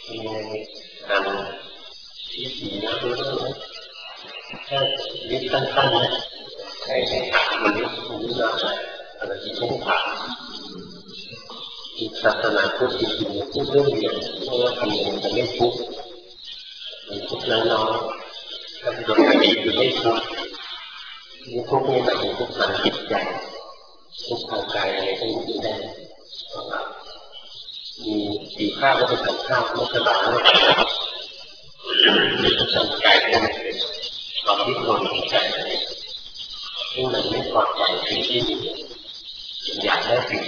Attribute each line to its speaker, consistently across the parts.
Speaker 1: มีการวิธีนะรู้ไหมแค่วิธีสั้นๆนะให้ถามมันนี้มาอะไรที่ต้องถามศาสนาพุทธจริงๆพูดเรื่องเดียวเพราะว่าทำยังไงจะไม่ทุกข์มันทุกข์น้อยๆถ้าโดนคดีคือไม่ทุกข์นี่ทุกข์นี่หมายถึงทุกข์ทางจิตใจทุกข์ทางกายอะไรก็อยู่ได้มีสีข้าวก็เป็นสังข้าวไม่สบายไม่สบายมีทุกข์ทางกายเป็นความที่โดนใจซึ่งมันไม่พอใจสิ่งที่อยากได้สิ่ง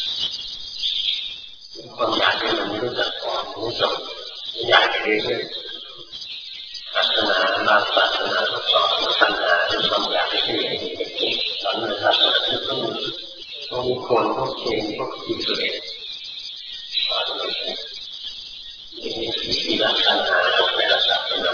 Speaker 1: ความอยากที่มันไม่รู้จักพอไม่จบอยากเรื่อยๆศาสนาบางศาสนาก็สอนปัญหาเป็นความอยากที่สอนในศาสนาที่ต้องมีคนพวกเก่งพวกกิเลสสอนในที่รักปัญหาของแต่ละศาสนา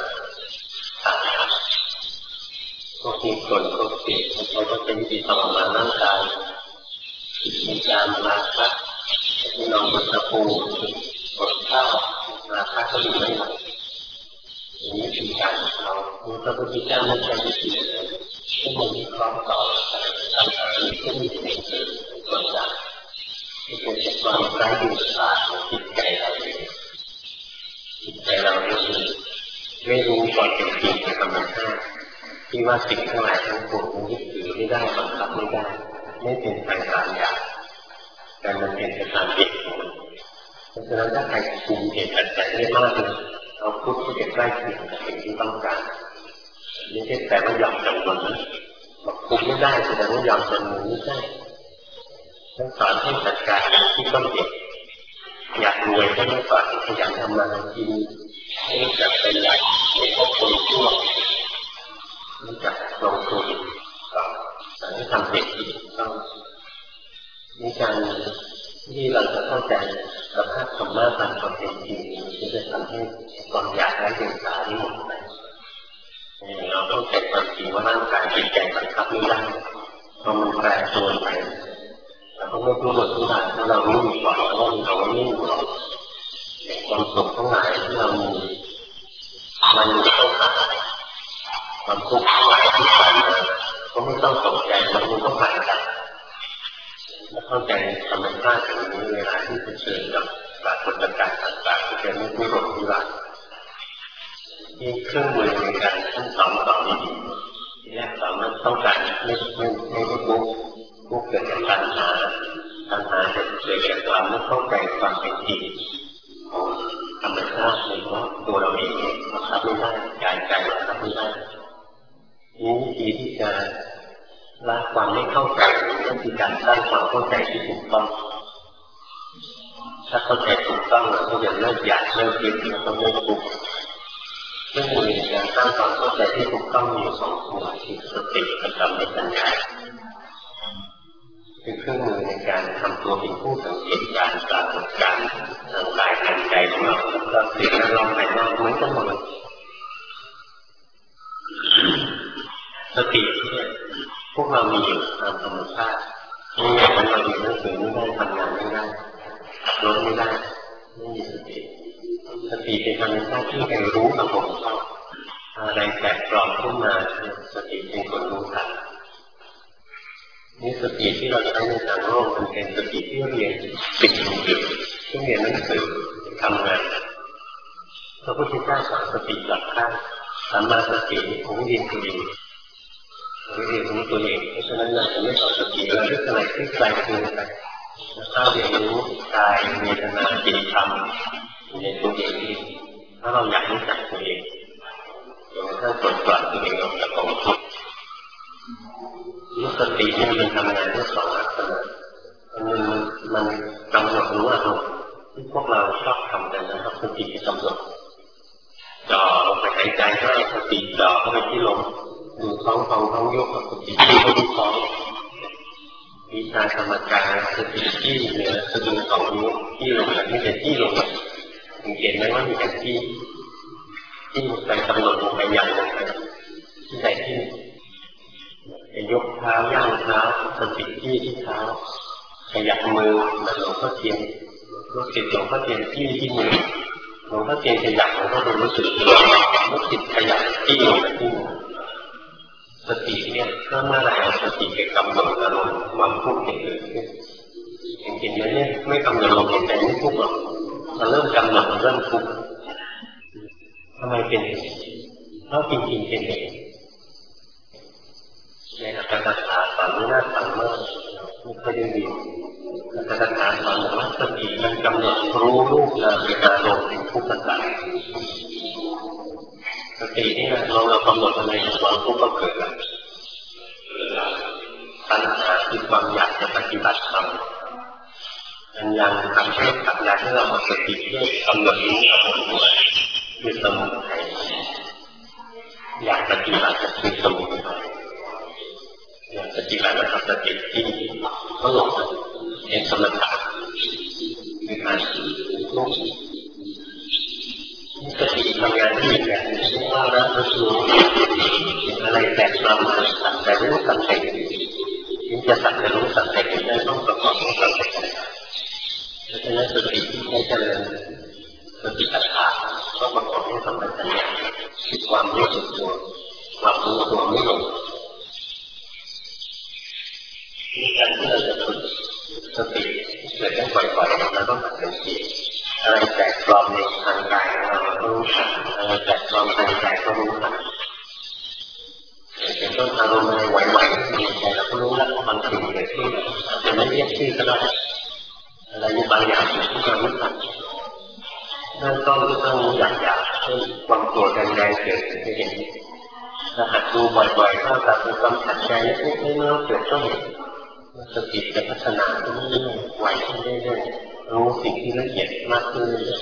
Speaker 1: พวกมีคนพวกเก่งเขาก็เป็นวิธีทรมานร่างกายมีการรักษาที่นอนบนตะปูบนข้าวราคาก็อยู่ไม่หมดอย่างนี้คือการเราพระพุทธเจ้าไม่ใช่วิธีที่มันมีความต่อทางที่มีสิ่งส่วนใหญ่ที่เป็นความไร้ดินสาของจิตใจเราเองจิตใจเราเนี่ยไม่รู้ก่อนเป็นจริงในธรรมชาติที่ว่าสิ่งทั้งหลายทั้งปวงมันยึดถือไม่ได้บังคับไม่ได้ไม่เป็นไปตามอย่างแต่มันเป็นไปตามเหตุผลเพราะฉะนั้นถ้าใครคุมเหตุปัจจัยได้มากเลยเราพุทธก็จะใกล้เคียงกับสิ่งที่ต้องการไม่ใช่แต่ว่ายอมจำนวนนะบอกคุมไม่ได้แสดงว่ายอมจำนวนไม่ใช่ต้องสอนให้จัดการที่ต้นเหตุอยากรวยก็ต้องสอนให้ขยันทำมาหากินให้จับเป็นใหญ่ให้ครอบครัวชั่วรู้จักลงทุนสอนให้ทำเหตุที่ต้องมีการที่เราจะเข้าใจสภาพธรรมะตามความเป็นจริงจะทำให้ความอยากไร้เดียงสาที่หมดไปเราต้องเก็บความจริงว่าร่างกายจิตใจบังคับไม่ได้พอมันแปรปรวนไปเราต้องไม่รู้หมดทุกอย่างถ้าเรารู้อยู่ก่อนแล้วเราไม่รู้หรอกความสุขทั้งหลายที่เรามีมันต้องหาความทุกข์ทั้งหลายที่ผ่านมาก็ไม่ต้องตกใจมันต้องผ่านไปเข้าใจธรรมชาติอย่างนี้เวลาที่เผชิญกับปรากฏการณ์ต่างๆที่จะไม่รู้หลงรู้หลับที่เครื่องมือในการทั้งสองนี้ที่แรกสองนั้นต้องการไม่บุกเกิดจากปัญหาจะเกิดจากความไม่เข้าใจความเป็นจริงของธรรมชาติในตัวเราเองบังคับไม่ได้ใจบังคับไม่ได้นี้วิธีที่จะละความไม่เข้าใจก็คือการสร้างความเข้าใจที่ถูกต้องถ้าเข้าใจถูกต้องเราก็จะเลิกอยากเลิกยึดแล้วก็เลิกทุกข์ซึ่งในการสร้างความเข้าใจที่ถูกต้องมีสองส่วนคือสติกับสัมปชัญญะคือเครื่องมือในการทำตัวเป็นผู้สังเกตการปรากฏการณ์ทางกายทางใจของเราแล้วก็สิ่งแวดล้อมภายนอกเหมือนกันหมดสติเนี่ยพวกเรามีอยู่ตามธรรมชาติไม่อย่างนั้นเราเรียนหนังสือไม่ได้ทำงานไม่ได้ขับรถไม่ได้ไม่มีสติเป็นธรรมชาติที่ให้รู้ระบบอะไรแปลกปลอมขึ้นมาสติเป็นคนรู้ทันนี่สติที่เราใช้ในทางโลกมันเป็นสติที่เรียนสิ่งอื่นที่เรียนหนังสือทำงานพระพุทธเจ้าสอนสติหลักข้างสัมมาสติของเรียนตัวเองเรียนรู้ตัวเองเพราะฉะนั้นเราจะไม่สอนสติเราเรื่องอะไรที่ไกลเกินไปถ้าเรียนรู้กายเวทนาจิตธรรมในตัวเองถ้าเราอยากรู้จักตัวเองถ้าปลดปล่อยตัวเองออกจากกองทุกข์สติมันทำงานด้วยสองลักษณะมันกำหนดรู้อารมณ์ที่พวกเราชอบทำกันนะครับสติกำหนดจ่อลงไปหายใจก็สติจ่อเข้าไปที่ลมดูท้องยกสติที่เข้าที่ท้องวิชาธรรมกายสติที่เหนือสะดือสองนิ้วที่ลงแบบนี้เป็นที่ลงสังเกตไหมว่ามีการที่ไปกำหนดลงไปอย่างลงไปที่ไหนที่ยกเท้าย่างเท้าสติที่เท้าขยับมือมันหลวงพ่อเทียนรู้สึกหลวงพ่อเทียนที่มือหลวงพ่อเทียนขยับหลวงพ่อรู้สึกว่าจิตขยับที่ลงไปที่สติเนี่ยถ้าเมื่อไหร่สติไปกำหนดอารมณ์ความทุกข์อย่างอื่นจริงๆแล้วเนี่ยไม่กำหนดลมหายใจไม่ทุกข์หรอกมันเริ่มกำหนดมันเริ่มทุกข์ทำไมเป็นเพราะจริงๆเป็นเองในอัตถกถาสอนไม่น่าฟังมากไม่ค่อยได้ยินอัตถกถาสอนว่าสติมันกำหนดรู้รูปนามเป็นอารมณ์เป็นทุกข์ต่างๆสตินี่เรากำหนดอะไรความทุกข์ก็เกิดแล้วปัญหาคือความอยากจะปฏิบัติธรรมมันยังทำให้ขับอยากให้เราสติเพื่อกำหนดรู้อารมณ์คือสมุทัยอยากปฏิบัติคือสมุทัยอยากปฏิบัติแล้วสติที่ก็หลงเห็นสมถะคือการรู้สติทำงานที่แบบนี้ว่าแล้วรู้อะไรแตกต่างกันแต่รู้สังเกตยิ่งจะสังเกตรู้สังเกตได้ต้องประกอบกับสังเกตเพราะฉะนั้นสติที่ใช้เจริญสติปัฏฐานก็ประกอบด้วยสัมปชัญญะคือความรู้สึกตัวความรู้ตัวไม่หลงนี่การที่เราจะฝึกสติเกิดได้บ่อยๆเราต้องสังเกตอะไรแตกปลอมในทางกายเราก็รู้ทันอะไรแตกปลอมทางใจก็รู้ทันเป็นต้นอารมณ์อะไรไหวๆในใจเราก็รู้แล้วว่ามันถึงเกิดขึ้นแต่ไม่เรียกชื่อก็ได้อะไรบางอย่างที่เรารู้ทันเริ่มต้นก็ต้องรู้อย่างๆเช่นความโกรธแรงๆเกิดขึ้นเห็นถ้าหัดดูบ่อยๆถ้าตัดความขัดใจเล็กๆน้อยๆเกิดก็เห็นสติจะพัฒนาขึ้นเรื่อยๆไหวขึ้นเรื่อยๆรู้สิ่งที่ละเอียดมากขึ้นเรื่อย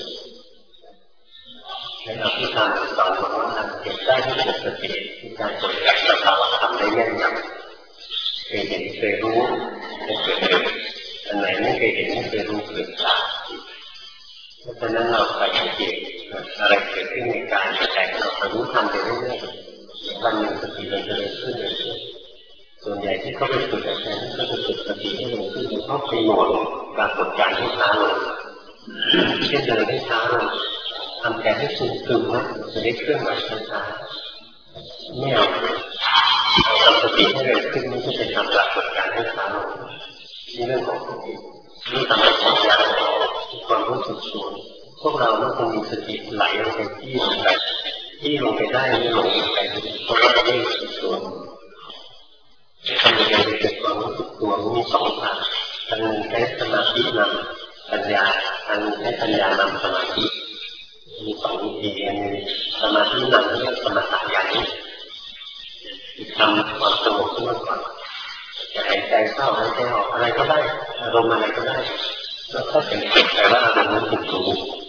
Speaker 1: ๆในอภิธรรมสอนบอกว่าการเก็บได้ที่เกิดสติคือการจดจำสภาวะธรรมได้แม่นยำเคยเห็นเคยรู้ไม่เคยเห็นอันไหนไม่เคยเห็นไม่เคยรู้เกิดจากเพราะฉะนั้นเราไปสังเกตอะไรเกิดขึ้นในกายในใจเรารู้ทันไปเรื่อยๆวันหนึ่งสติเราจะเริ่มขึ้นเรื่อยๆส่วนใหญ่ที่เขาไปฝึกอาจารย์ก็จะฝึกสติให้เร็วขึ้นเขาไปหน่วงการกดการให้ช้าลงเช่นเดินให้ช้าลงทำแขนให้สูงตึงนะจะได้เคลื่อนไหวช้าๆไม่เอาทำสติให้เร็วขึ้นไม่ใช่ไปทำปรากฏการให้ช้าลงนี่เรื่องของสตินี่ทำให้ของยากความรู้สึกตัวพวกเราเมื่อคงมีสติไหลลงไปที่ลงไปได้ไม่หลงไปเพราะว่าไม่รู้สึกตัวทำยังไงจะเกิดความรู้สึกตัวมีสองทางทางหนึ่งใช้สมาธินำปัญญาทางหนึ่งใช้ปัญญานำสมาธิมีสองวิธีอันหนึ่งสมาธินำเรียกสมถะญาณทำความสงบขึ้นมาก่อนจะหายใจเข้าหายใจออกอะไรก็ได้อารมณ์อะไรก็ได้แล้วก็เป็นแต่ว่าอารมณ์นั้นถูกรู้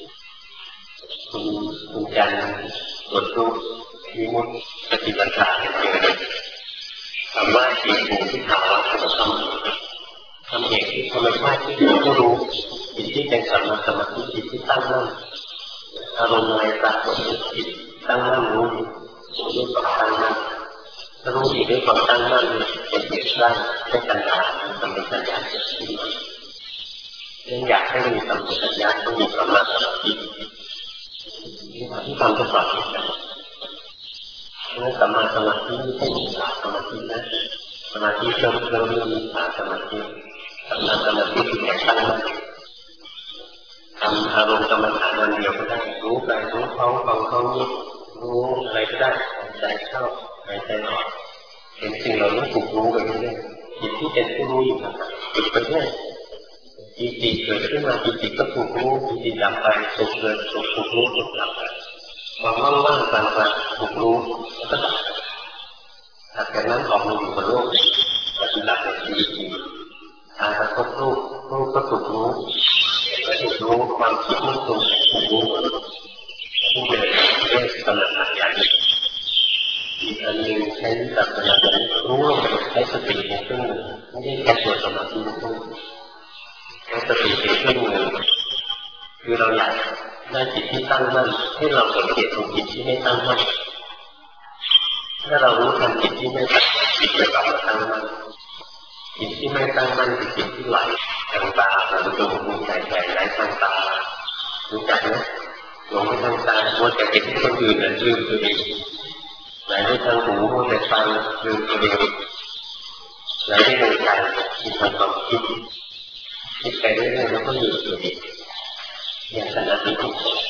Speaker 1: คุณจันทร์ตรวจรูปวิมุตติปฏิบัติการคำว่าจิตภูมิที่ถาวรทำเองที่ธรรมชาติที่เราก็รู้จิตที่เป็นสัมมาสมาธิจิตที่ตั้งมั่นอารมณ์อะไรปรากฏในจิตตั้งมั่นรู้ด้วยความตั้งมั่นถ้ารู้จิตด้วยความตั้งมั่นเป็นเหตุได้ให้ปัญญาสัมปชัญญะเกิดขึ้นยังอยากให้มีสัมปชัญญะต้องมีสัมมาสมาธิที่ทำจะสอนกันเมื่อสัมมาสมาธิไม่ใช่มีสมาธินะสมาธิเรามีสมาธิสัมมาสมาธิคือการตั้งมั่นทำอารมณ์กรรมฐานอันเดียวก็ได้รู้ไปรู้เขาฟังเขานี่รู้อะไรก็ได้หายใจเข้าหายใจออกเห็นสิ่งเราต้องถูกรู้ไปเรื่อยๆจิตที่เป็นผู้รู้อยู่นะครับฝึกไปเรื่อยจิตเกิดขึ้นมาจิตก็ถูกรู้จิตดับไปสุขเกิดสุขถูกรู้สุขดับไปความว่างๆกลางๆถูกรู้แล้วก็ดับหลังจากนั้นออกมาอยู่บนโลกปฏิบัติในชีวิตจริงทางกระทบรูปก็ถูกรู้และถูกรู้ความคิดไม่ถูกรู้ผู้เป็นเรื่องสมถะญาณอีกอันหนึ่งใช้สัมปชัญญะรู้ลงไปใช้สติในเครื่องมือไม่ได้แค่ตัวสมาธิใช้สติในเครื่องมือคือเราอยากได้จิตที่ตั้งมั่นให้เราสังเกตตรงจิตที่ไม่ตั้งมั่นถ้าเรารู้ทันจิตที่ไม่ตั้งมั่นจิตจะกลับมาตั้งมั่นจิตที่ไม่ตั้งมั่นคือจิตที่ไหลทางตาทางจมูกทางใจไหลทางตารู้จักไหมไหหลงไปทางตามัวแต่เห็นคนอื่นลืมตัวเองไหลไปทางหูมัวแต่ฟังลืมตัวเองไหลไปทางใจมีความคิดไปเรื่อยๆแล้วก็ลืมตัวเองอย่างขนาดนี้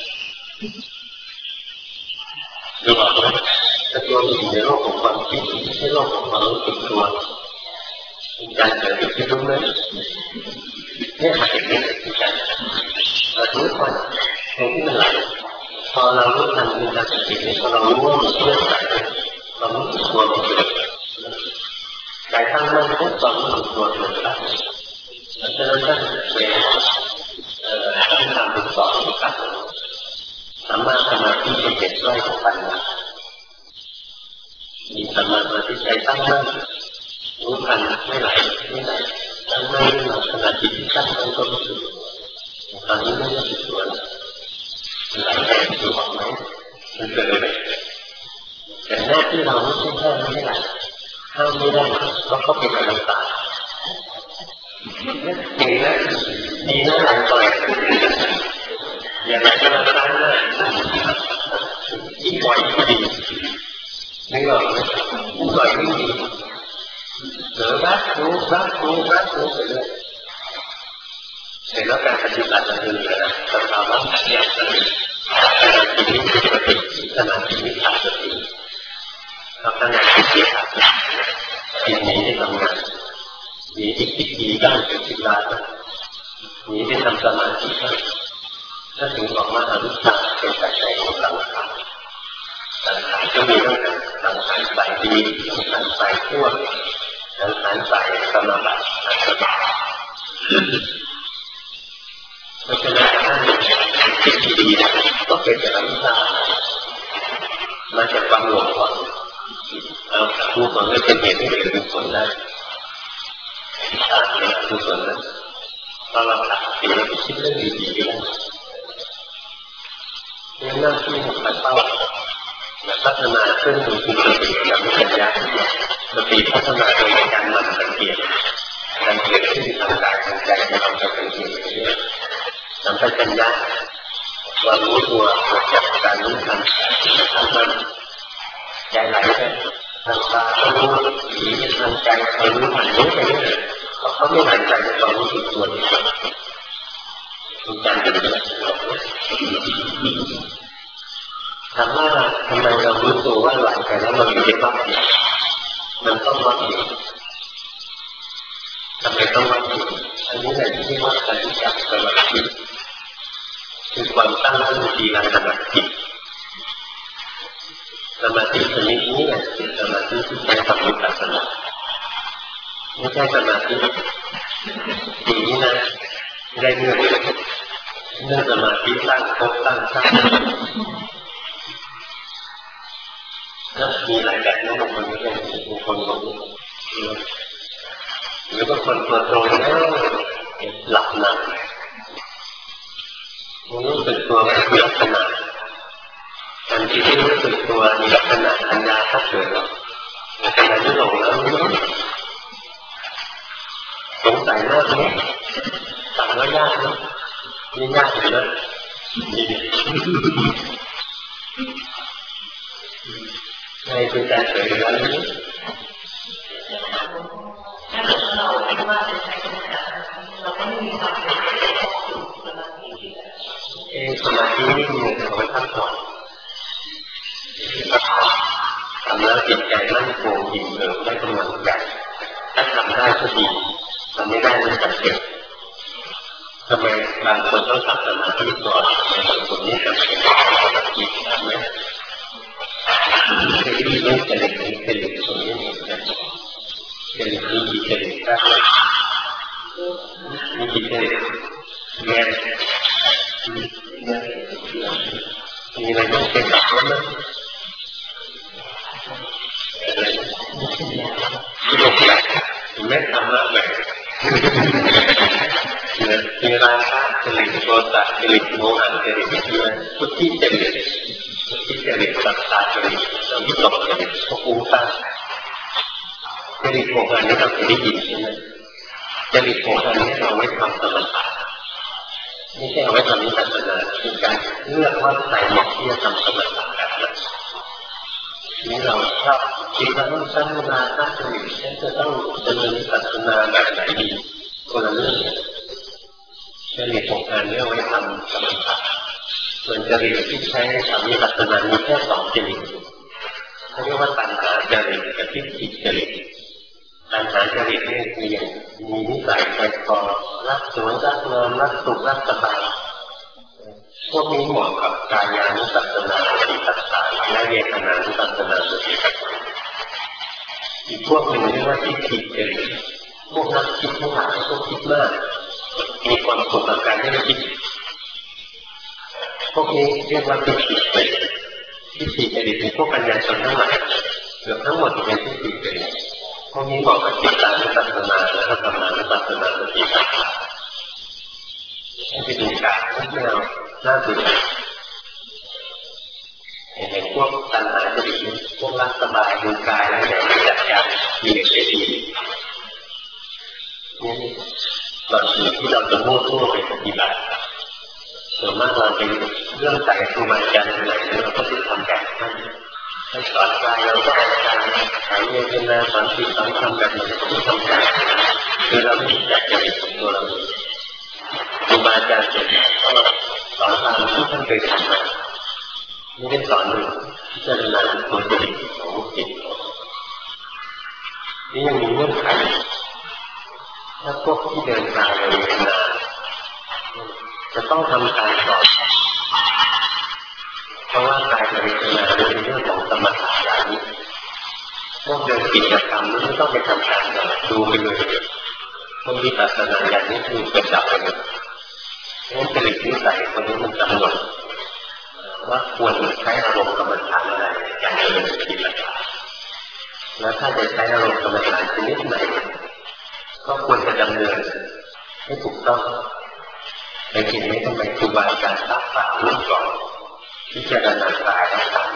Speaker 1: ดูออกไหมแต่ตัวมันอยู่ในโลกของความคิดไม่ใช่โลกของความรู้สึกตัวการเกิดขึ้นรู้ไหมเนี่ยหาเหตุเป็นการเรารู้ก่อนตรงที่มันไหลพอเรารู้ทันมีการสติพอเรารู้ว่ามันเคลื่อนไหวเรารู้สึกตัวมันเกิดใจตั้งมั่นปุ๊บเรารู้สึกตัวเกิดแล้วฉะนั้นท่านเป็นท่านทำเป็นสอนกันสามารถสมาธิเป็นเด็กไร้ของปัญญามีสมาธิใจตั้งมั่นรู้ทันไม่ไหลตั้งมั่นในขณะจิตที่ตั้งมั่นก็รู้สึกตอนนี้ไม่รู้สึกตัวไหลไปดูออกไหมมันเกิดอะไรแต่หน้าที่เราไม่ใช่แค่ไม่ไหลห้ามไม่ได้เพราะเขาเป็นอนัตตาจริงนะดีนะหลังต่อยอย่าไหลก็ต้องตั้งเลยยิ่งปล่อยยิ่งดีนึกออกไหมยิ่งปล่อยยิ่งดีเหลือรักรู้ไปเรื่อยเสร็จแล้วการปฏิบัติมันคืออะไรสภาวะอย่างสติขณะที่มีขาดสติขณะที่เสียขาดสติจิตหนีได้ทำงานหนีที่คิดดีบ้างเป็นคิดร้ายบ้างหนีได้ทำสมาธิบ้างถ้าถึงบอกว่าอวิชชาเป็นปัจจัยของสังขารก็มีตั้งแต่สังขารฝ่ายดีสังขารฝ่ายชั่วสังขารฝ่ายสมบัติเพราะฉะนั้นคิดดีก็เป็นอวิชชามาจากความหลงก่อนผู้คนก็เป็นเหตุให้เกิดเป็นผลได้ขาดเป็นผู้คนนั้นพอเราตัดสิ่งที่คิดเรื่องดีๆแล้วเป็นหน้าที่ของการเป้าและพัฒนาเครื่องมือคือสติกับปัญญาสติพัฒนาโดยการหมั่นสังเกตการเกิดขึ้นทางกายทางใจที่เราจะสังเกตเรื่อยๆสัมปชัญญะความรู้ตัวเกิดจากการรู้ทันทางมันใจไหลไปทางตาก็รู้หนีทางใจไปรู้ทันรู้ไปเรื่อยๆเขาไม่หายใจในความรู้สึกตัวนี้เป็นการเกิดขึ้นถามว่าทำไมเรารู้ตัวว่าไหลไปแล้วเราอยู่ในวัฏฏะมันต้องวัดอยู่ทำไมต้องวัดอยู่อันนี้แหละที่ว่าการรู้จักสมาธิคือความตั้งมั่นทีละขณะจิตสมาธิชนิดนี้เป็นสมาธิที่ใช้ทำวิปัสสนาไม่ใช่สมาธิอย่างนี้นะได้เรื่องสมาธิตั้งภพตั้งชาติแล้วมีหลายแบบนะบางคนไม่ใช่บางคนบอกหรือบางคนตัวตรงแล้วหลับในรู้สึกตัวไม่มีลักษณะทันทีที่รู้สึกตัวมีลักษณะปัญญาก็เกิดแล้วขณะที่หลงแล้วสงสัยมากไหมสั่งว่ายากไหมนี่ยากเลยนะในเป็นการเกิดแล้วนี้สมาธินี่มีเอาไว้พักผ่อนทำแล้วจิตใจมั่นคงอิ่มเอิบได้กำลังใจถ้าทำได้ก็ดีทำไม่ได้ไม่จำเป็นทำไมบางคนต้องทำสมาธิก่อนบางคนนี่จำเป็นต้องทำสมาธิทำไหมเคยได้ยินเรื่องเจริญตรงนี้นะเจริญมีกี่เจริญได้มีกี่เจริญแง่มีอะไรบ้างเป็นหลักไหมที่บอกหลักไม่ทำละแบบมีราคะจริตโทสะจริตโมหะจริตที่ว่าทุกที่จริตสัตตาจริตเราไม่ตกจริตพวกฟุ้งซ่านจริตโมหะนี่เราเคยได้ยินใช่ไหมจริตโมหะนี่เราไม่ทำสมาธิไม่ใช่เอาไว้ทำวิปัสสนาเป็นการเลือกว่าใจเหมาะที่จะทำสมถะแบบไหนนี่เราชอบคิดว่าต้องสร้างมาสร้างจริตฉันจะต้องดำเนินวิปัสสนาแบบไหนดีคนละเรื่องจริตของการเลือกไว้ทำสมถะส่วนจริตที่ใช้ทำวิปัสสนามีแค่2จริตเขาเรียกว่าตัณหาจริตกับทิฏฐิจริตตัณหาจริตนี่คืออย่างมีนิสัยใจคอรักสวยรักงามรักสุขรักสบายพวกนี้เหมาะกับกายานุปัสสนาสติปัฏฐานและเวทนานุปัสสนาสติปัฏฐานอีกพวกหนึ่งเรียกว่าทิฏฐิจริตพวกนักคิดทั้งหลายพวกคิดมากมีความสุขกับการที่คิดพวกนี้เรียกว่าทิฏฐิจริตทิฏฐิจริตเป็นพวกปัญญาชนทั้งหลายเกือบทั้งหมดเป็นทิฏฐิจริตพวกนี้เหมาะกับจิตตานุปัสสนาและธรรมานุปัสสนาสติปัฏฐานให้ไปดูกายไม่เอาน่าตื่นเห็นพวกตัณหาจริตพวกรักสบายดูกายแล้วเนี่ยจัดการมีเสียดีนี่ตอนที่เราจะมั่วทั่วไปปฏิบัติส่วนมากเราเป็นเรื่องใจครูบาอาจารย์อะไรเราก็จะทำแบบนั้นให้สอนกายเราก็เอาการหายเวทนาสอนจิตสอนธรรมแบบนี้ที่ทำได้คือเราไม่จัดจริตของตัวเราครูบาอาจารย์ก็สอนตามที่ท่านเคยทำมาไม่ได้สอนเลยพิจารณาตัวจริตของจิตนี่ยังมีเงื่อนไขถ้าพวกที่เดินทางในเวลาจะต้องทำการสอนเพราะว่ากายกับเวทนาเป็นเรื่องของสมถะอย่างนี้พวกเดินกิจกรรมไม่ต้องไปทำการดูไปเลยพวกวิปัสสนาอย่างนี้คือเป็นดับไปเลยงั้นจริตนิสัยคนนี้มันกำหนดว่าควรใช้อารมณ์กรรมฐานอะไรอย่างเดินปฏิบัติแล้วถ้าจะใช้อารมณ์กรรมฐานชนิดไหนก็ควรจะดำเนินให้ถูกต้องในที่นี้ทำไมครูบาอาจารย์ตักฝากลูกก่อนพิจารณากายแล้วกัน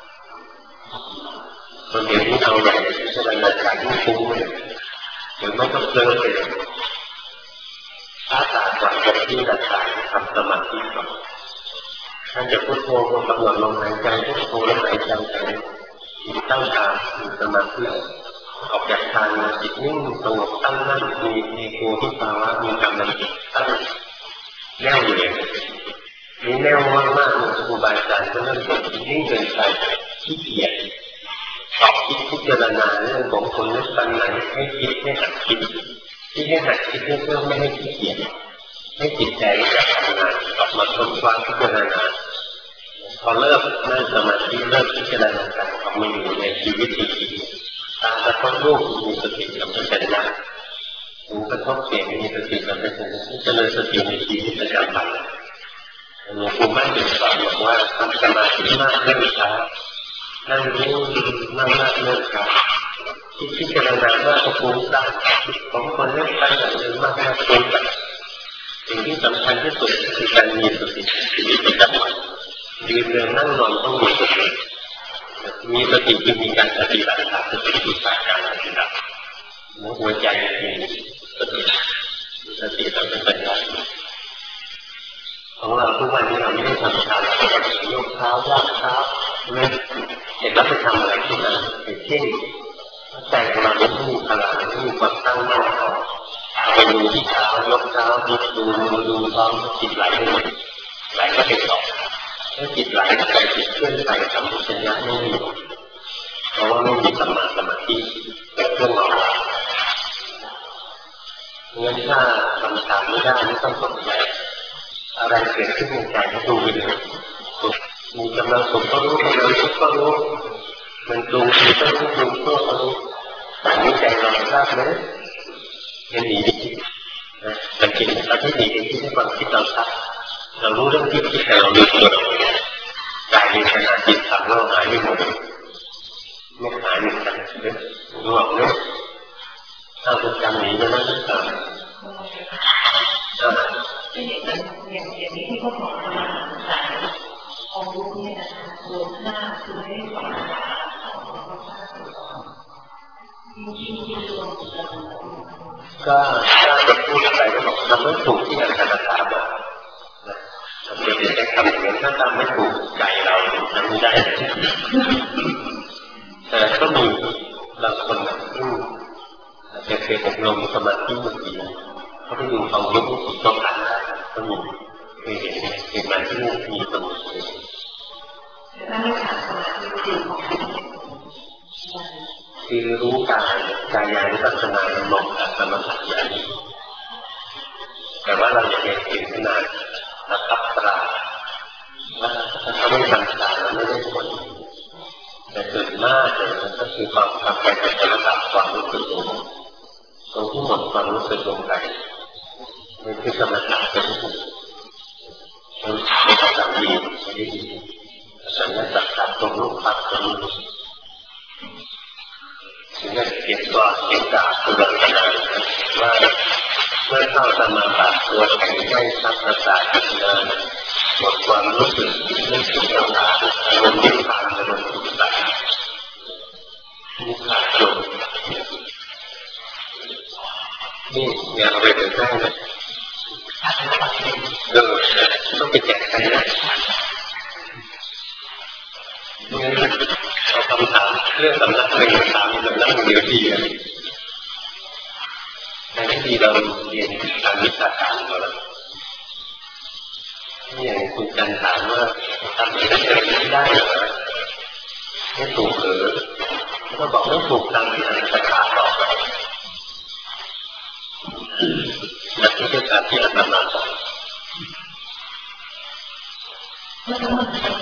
Speaker 1: คนเดียวนี้เอาอย่างพิจารณากายที่ฟุ้งเลยหรือไม่ก็เพลินเลยถ้าตาก่อนจะที่ระกายทำสมาธิก่อนท่านจะพุทโธกำหนดลมหายใจพุทโธลมหายใจไปจิตตั้งตามีสมาธิออกจากทางจิตนิ่งสงบตั้งมั่นมีโกธิภาวะมีกำลังจิตตั้งแน่วอยู่เลยนี่แน่วมากๆเลยครูบาอาจารย์ก็เริ่มต้นนิ่งเกินไปขี้เกียจสอบคิดพิจารณาเรื่องของคนนึกปัญหาให้คิดให้หัดคิดที่ให้หัดคิดเพื่อไม่ให้ขี้เกียจให้จิตใจจากทำงานออกมาค้นคว้าพิจารณาพอเริ่มนั่งสมาธิเริ่มพิจารณาการออกมาอยู่ในชีวิตจริงตากระทบรูปมีสติสัมปชัญญะหูกระทบเสียงมีสติสัมปชัญญะเจริญสติในชีวิตประจำวันหลวงปู่มั่นจึงสอนบอกว่าทำสมาธิมากเรื่องช้านั่งนิ่งมากเรื่องช้าที่พิจารณามากก็ฟุ้งซ่านของคนเล่นไปอย่างเดินมากฟุ้งแบบสิ่งที่สำคัญที่สุดคือการมีสติในชีวิตประจำวันยืนเดินนั่งนอนต้องมีสติมีสติคือมีการปฏิบัติตามสติปัฏฐานการปฏิบัติหัวใจมีสติสัมปชัญญะของเราทุกวันนี้เราไม่ได้ทำการยกเท้าย่างเท้าไม่เห็นแล้วไปทำอะไรที่นั่นเช่นใจของเราไม่มีพลังไม่มีความตั้งมั่นพอไปดูที่เท้ายกเท้าดูท้องจิตไหลไปหมดไหลก็ไปต่อถ้าจิตไหลไปจิตเคลื่อนไปสัมปชัญญะไม่มีเพราะว่าไม่มีสัมมาสมาธิเป็นเครื่องหล่องั้นถ้าทำตามไม่ได้ไม่ต้องสนใจอะไรเกิดขึ้นในใจก็ดูไปเลยมีกำลังสุขก็รู้กำลังทุกข์ก็รู้มันดูมีก็รู้ดูก็รู้แต่ในใจเราทราบไหมยังหนีดิสังเกตเราที่หนีที่ให้ความคิดเราชัดเรารู้เรื่องที่คิดแต่เราลืมตัวเรากายมีขนาดจิตทำเราหายไม่หมดไม่หายเหมือนกันเนี่ยรู้หรอกเนี่ยถ้าเป็นการหนีจะไม่ได้ทำ
Speaker 2: อย่างนี้ที่เขาบอกมาแต่ความรู้เนี่ยรวมหน้าคือไม่ได้ฝัง
Speaker 1: ก็ถ้าจะพูดอะไรก็บอกทำไม่ถูกที่อาจารย์บอกำอย่างนั้นถ้าทำไม่ถูกใจเราทำไม่ได้แต่ก็มีบางคนที่เคยอบรมสมาธิมากี่เขาไปดูความรู้ที่ต้องการได้ก็มีเคยเห็นเหตุการณ์ที่มีคน
Speaker 2: ถ้าไม่ขาดสมาธิจริง
Speaker 1: คือรู้กายญาณปัจจนาลงกับสมถะญาณแต่ว่าเราจะเห็นขนาดระดับตราว่าถ้าไม่ทำตามแล้วไม่ได้ผลแต่เกิดมากเลยก็คือความทำไปในระดับความรู้สึกตรงที่หมดความรู้สึกลงไปนี่คือสมถะเป็นเป็นภาษาดีไม่ดีสัญญาสักการตรงรูปปัจจุบันถึงได้เก็บว่าเก็บดาบตัวขนาดว่าเมื่อเข้าสมาบัติตัวแข็งไม่ทับประสาทนานหมดความรู้สึกนึกถึงต่างๆอารมณ์ที่ผ่านอารมณ์ต่างๆนี่ขาดจบนี่อย่าเอาไปถึงได้นะต้องไปแจกใครนะเอาคำถามเรื่องสำนักหนึ่งถามสำนักหนึ่งเดียวดีในที่เราเรียนทางวิชาการมาแล้วนี่อย่างคุณจันถามว่าทำอย่างนั้นไม่ได้เหรอไม่ถูกหรือก็บอกไม่ถูกตามที่อาจารย์ถามบอกไปและที่เป็นการที่อาจารย์มาบอกไม่ใช่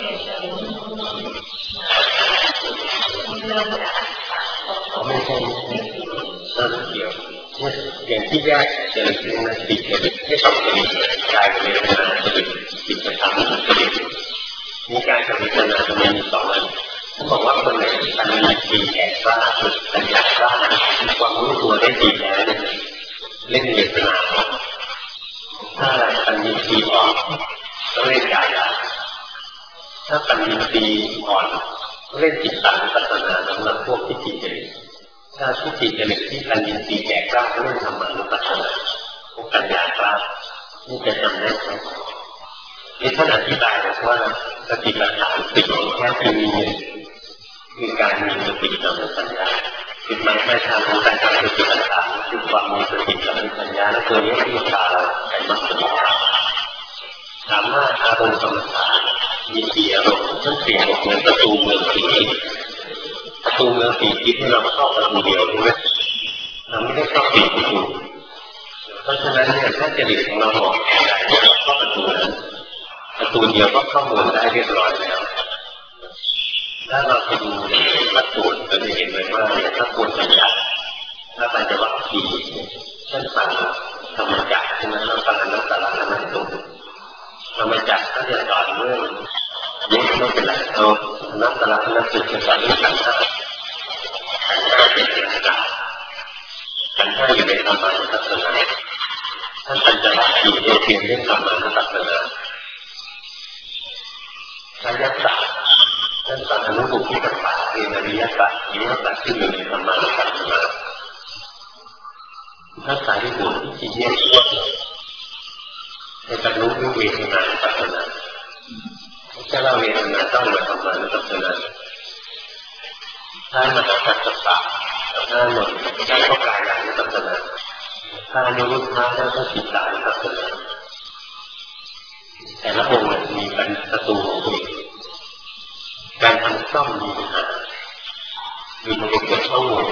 Speaker 1: เกี่ยวอย่างที่แยกจะเป็นติดให้สองชนิดกายกับเวทนาจะเป็นติดประทับชนิดมีกายกับเวทนาจะมีสองอันเขาบอกว่าคนไหนปัญญาดีแก่กล้าฝึกปัญญากล้าความรู้ตัวได้ดีแล้วเล่นเวทนาถ้าปัญญาดีอ่อนก็เล่นกายถ้าปัญญาดีอ่อนเล่นจิตตังปัจนาสำหรับพวกที่จิตเจริญถ้าที่จิตเจริญที่ปัญญาดีแก่กล้าเล่นธรรมะนุปัสสนาพวกปัญญากล้านี่จะจำได้ไหมนี่ท่านอธิบายว่าสติปัฏฐานติดแค่ที่มีการมีสติสัมปชัญญะจุดหมายปลายทางของการทำสติปัฏฐานคือความมีสติสัมปชัญญะและตัวนี้ที่พาเราไปมักจะถามว่าอารมณ์กรรมฐานมีกี่อารมณ์ทั้งสี่เหมือนประตูเมืองสี่ทิศประตูเมืองสี่ทิศที่เราเข้าประตูเดียวใช่ไหมเราไม่ได้เข้าสี่ประตูเพราะฉะนั้นเนี่ยถ้าจริตของเราเหมาะแก่ใดเราเข้าประตูนั้นประตูเดียวก็เข้าเมืองได้เรียบร้อยแล้วถ้าเราไปดูประตูเราจะเห็นเลยว่าถ้าควรจะจัดถ้าปัญจวัคคีย์เช่นฟังธรรมจักรใช่ไหมเราฟังอนัตตลักษณะตุธรรมจักรก็จะสอนเรื่องนี้ไม่เป็นไรเอานักตลาดนักศึกษาสอนเรื่องขันธ์ห้าเป็นเรื่องต่างขันธ์ห้าอยู่ในธรรมะทัศนะท่านปัญจวัคคีย์เพียงเรื่องธรรมะทัศนะอริยสัจท่านสอนอนุบุพพิกปัฏฐานเป็นอริยสัจอริยสัจที่อยู่ในธรรมะทัศนะถ้าสายที่บุญที่เยี่ยมในการรู้เรื่องเวทนาปัจจนาถ้าเราเวทนาต้องมาทำงานปัจจนาถ้ามาตัดสัปปะถ้าหมดถ้าก็กลายอย่างปัจจนาถ้าในรูปท้าแล้วก็จิตตาปัจจนาแต่ละองค์มีประตูของตัวเองการทำซ่อมมีปัญหามีมันเกิดข้อมูล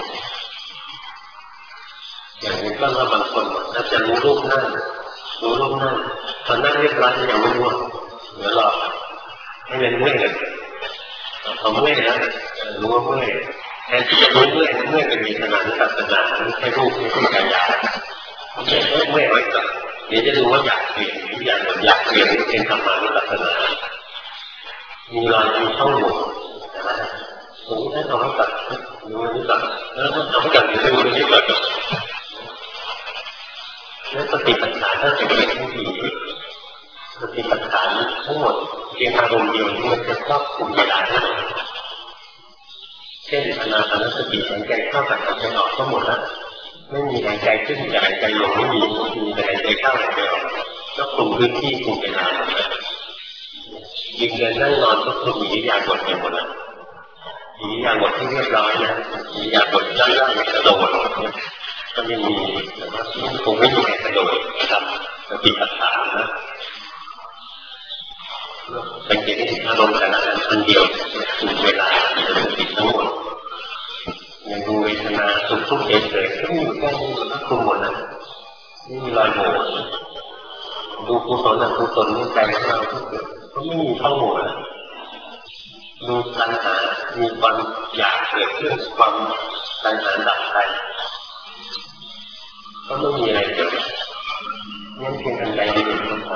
Speaker 1: อย่างนี้ก็ว่าบางคนถ้าจะรู้รูปนั่งรู้รูปนั่งตอนนั่งเรียบร้อยยังไม่รู้เดี๋ยวรอให้มันเมื่อยเลยพอเมื่อยแล้วรู้ว่าเมื่อยแทนที่จะรู้เมื่อยเป็นมีขนาดนี้ปัจจัยไม่ใช่รูปไม่ใช่กายเมื่อยไว้ก่อนเดี๋ยวจะดูว่าอยากเปลี่ยนหรืออยากเปลี่ยนเป็นธรรมะนี่ปัจจัยมีรอยมีช่องโหว่นะตรงนี้ท่านเอาให้ตัดดูนี่ก่อนแล้วเอาให้ตัดดูนี่ก่อนแล้วสติปัฏฐานถ้าจะเปลี่ยนทั้งทีสติปัฏฐานทั้งหมดเพียงอารมณ์เดียวมันจะครอบคลุมเวลาได้เช่นอนาปานสติหายใจเข้าหายใจออกก็หมดแล้วไม่มีหายใจขึ้นกับหายใจลงไม่มีแต่หายใจเข้าหายใจออกก็คุมพื้นที่คุมเวลายืนเดินนั่งนอนก็คือมีอิริยาบถไปหมดแล้วอิริยาบถที่เรียบร้อยนะอิริยาบถย่อยๆกระโดดก็ยังมีแต่ว่าคงไม่มีใครกระโดดนะครับสติปัฏฐานนะเป็นเกณฑ์ที่อารมณ์แต่ละอันเดียวถึงเวลาสติทั้งหมดอย่างดูเวทนาสุขทุกข์เฉยๆก็มีแค่นี้มันก็คุมหมดนะไม่มีรอยโหว่ดูกุศลอกุศลในใจของเราทุกอย่างก็ไม่มีข้อมูลดูตัณหามีความอยากเกิดขึ้นความตัณหาดับไปก็ไม่มีอะไรเกิดนั่นเป็นอันใดเดียวกัน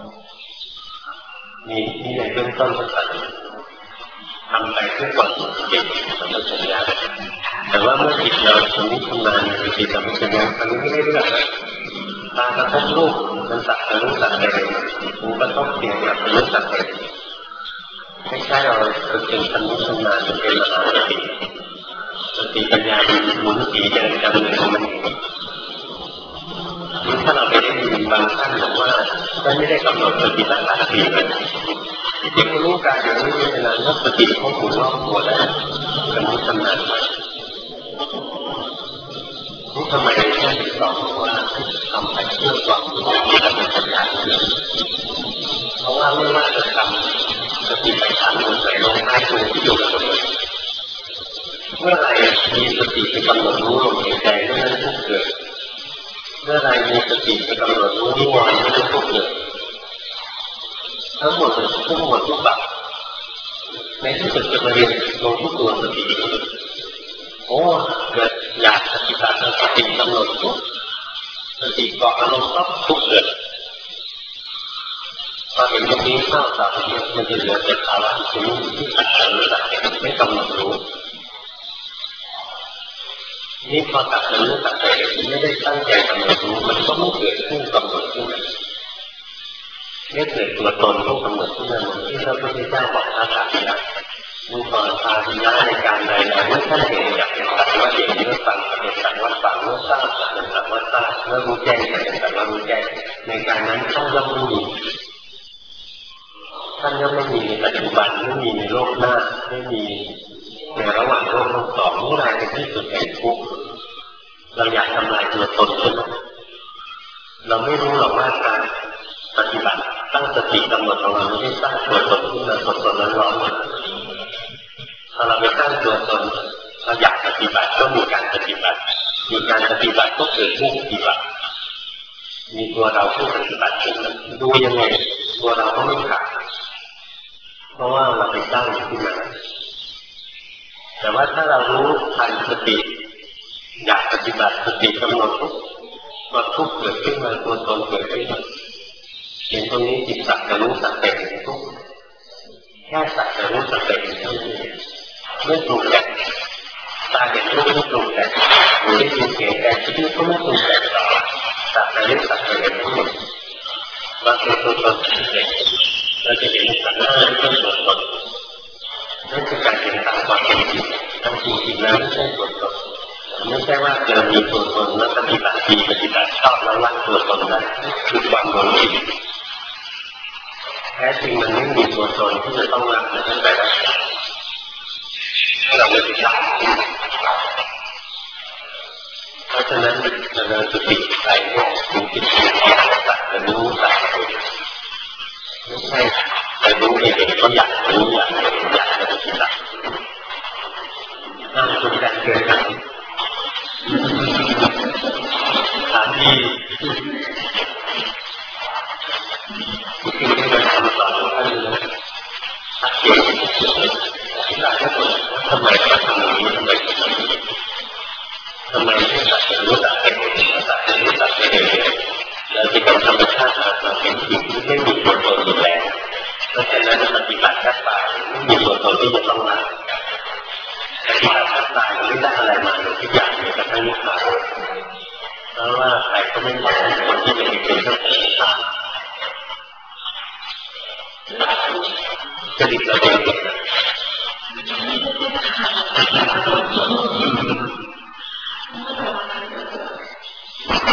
Speaker 1: มีในเบื้องต้นก็ตัดทำไปเพื่อความเก็บสัญญาแต่ว่าเมื่อจิตเราชำนิชำนาญในจิตสัมปชัญญะอันนี้ไม่ได้เรื่องนะตากระทบรูปมันสักแต่รู้สักแต่หูกระทบเสียงแบบรู้สักแต่ไม่ใช่เราเป็นชำนิชำนาญเป็นมหาสติปัญญาหมุนสีเดินจำเลยของมันถ้าเราไปได้ยินบางท่านบอกว่าท่านไม่ได้กำหนดสติปัฏฐานสี่เลยจริงๆรู้การอย่างนี้เวลานักสติของคุณรอบตัวแล้วเป็นมุสนาไปนี่ทำไมท่านตอบว่าทำไปเพื่อความรู้ที่เราเป็นปัญญาเพราะว่าไม่ว่าจะทำสติปัฏฐานลงไปลงท้ายตัวที่อยู่กับตัวเมื่อไรมีสติไปกำหนดรู้ลมหายใจเมื่อนั้นทุกเกิดเมื่อไรมีสติไปกำหนดรู้นิวรณ์ไม่ทุกเกิดทั้งหมดทุกแบบในที่สุดจะมาเรียนลงทุกตัวสติโอ้เกิดอยากปฏิบัติสติกำหนดทุกสติเกาะอารมณ์ทุกเกิดพอเห็นตรงนี้เข้าต่อไปมันจะเหลือแต่ภาวะที่สักแต่รู้สักแต่ไม่กำหนดรู้นี่พอตัดแต่รู้ตัดแต่ไม่ได้ตั้งใจกำหนดรู้มันก็ไม่เกิดขึ้นกำหนดขึ้นไม่เกิดตัวตนผู้กำหนดขึ้นมาที่พระพุทธเจ้าบอกอาสาธิยะดูก่อนอาสาธิยะในการใดๆเมื่อท่านเห็นอยากเป็นสัตว์ว่าเห็นเมื่อฟังเป็นสัตว์ว่าฟังเมื่อทราบเป็นสัตว์ว่าทราบเมื่อรู้แจ้งเป็นสัตว์ว่ารู้แจ้งในการนั้นท่านย่อมไม่มีในปัจจุบันไม่มีในโลกหน้าไม่มีในระหว่างโลกทั้งสองเมื่อไรเป็นที่สุดแห่งทุกข์เราอยากทำลายตัวตนใช่ไหมเราไม่รู้หรอกว่าการปฏิบัติตั้งสติกำหนดของเราไม่ได้สร้างตัวตนขึ้นมาสดๆร้อนๆถ้าเราไปตั้งตัวตนเราอยากปฏิบัติก็มีการปฏิบัติมีการปฏิบัติก็เกิดผู้ปฏิบัติมีตัวเราผู้ปฏิบัติขึ้นดูยังไงตัวเราก็ไม่ขาดเพราะว่าเราไปตั้งขึ้นมาแต่ว่าถ้าเรารู้ทันสติอยากปฏิบัติสติกำหนดทุกเกิดขึ้นมาตัวตนเกิดขึ้นเห็นตรงนี้จิตสักแต่รู้สักแต่เห็นทุกแค่สักแต่รู้สักแต่เห็นเท่านั้นไม่ปรุงแต่งตาเห็นรูปไม่ปรุงแต่งหูได้ยินเสียงแต่ชีวิตก็ไม่ปรุงแต่งต่อสักแต่รู้สักแต่เห็นทั้งหมดบางตัวตนเห็นเราจะเห็นสักหน้าที่เป็นตัวตนนั่นคือการเห็นตามความเป็นจริงตามจริงแล้วไม่ใช่ตัวตนไม่ใช่ว่าจะมีตัวตนแล้วปฏิบัติดีปฏิบัติชอบแล้วละตัวตนได้คือความหลงผิดแท้จริงมันไม่มีตัวตนที่จะต้องละในแต่ละอย่างถ้าเราไม่ได้ละเพราะฉะนั้นเราจะติดใจเนี่ยถึงติดตัดจะรู้ตัดไม่ใช่แต่รู้เองก็อยากรู้อยากจะปฏิบัติน่าสนใจเกินไปถามที่ที่เราทำต่อท่านนะสังเกตที่หลายท่านทำไมเราทำอย่างนี้ทำไมไม่ตัดเป็นรู้ตัดเป็นตัดเป็นรู้ตัดเป็นแล้วที่เป็นธรรมชาติมาเป็นสิ่งที่ไม่มีตัวตนอยู่แล้วเพราะฉะนั้นปฏิบัติแค่ฝ่ายไม่มีตัวตนที่จะต้องละปฏิบัติแค่ฝ่ายไม่ได้อะไรมาเลยทุกอย่างเลยกระทั่งนิพพานเพราะว่าใครก็ไม่เหมาะคนที่จะเป็นเจ้าของนิพพานจริตเราเอง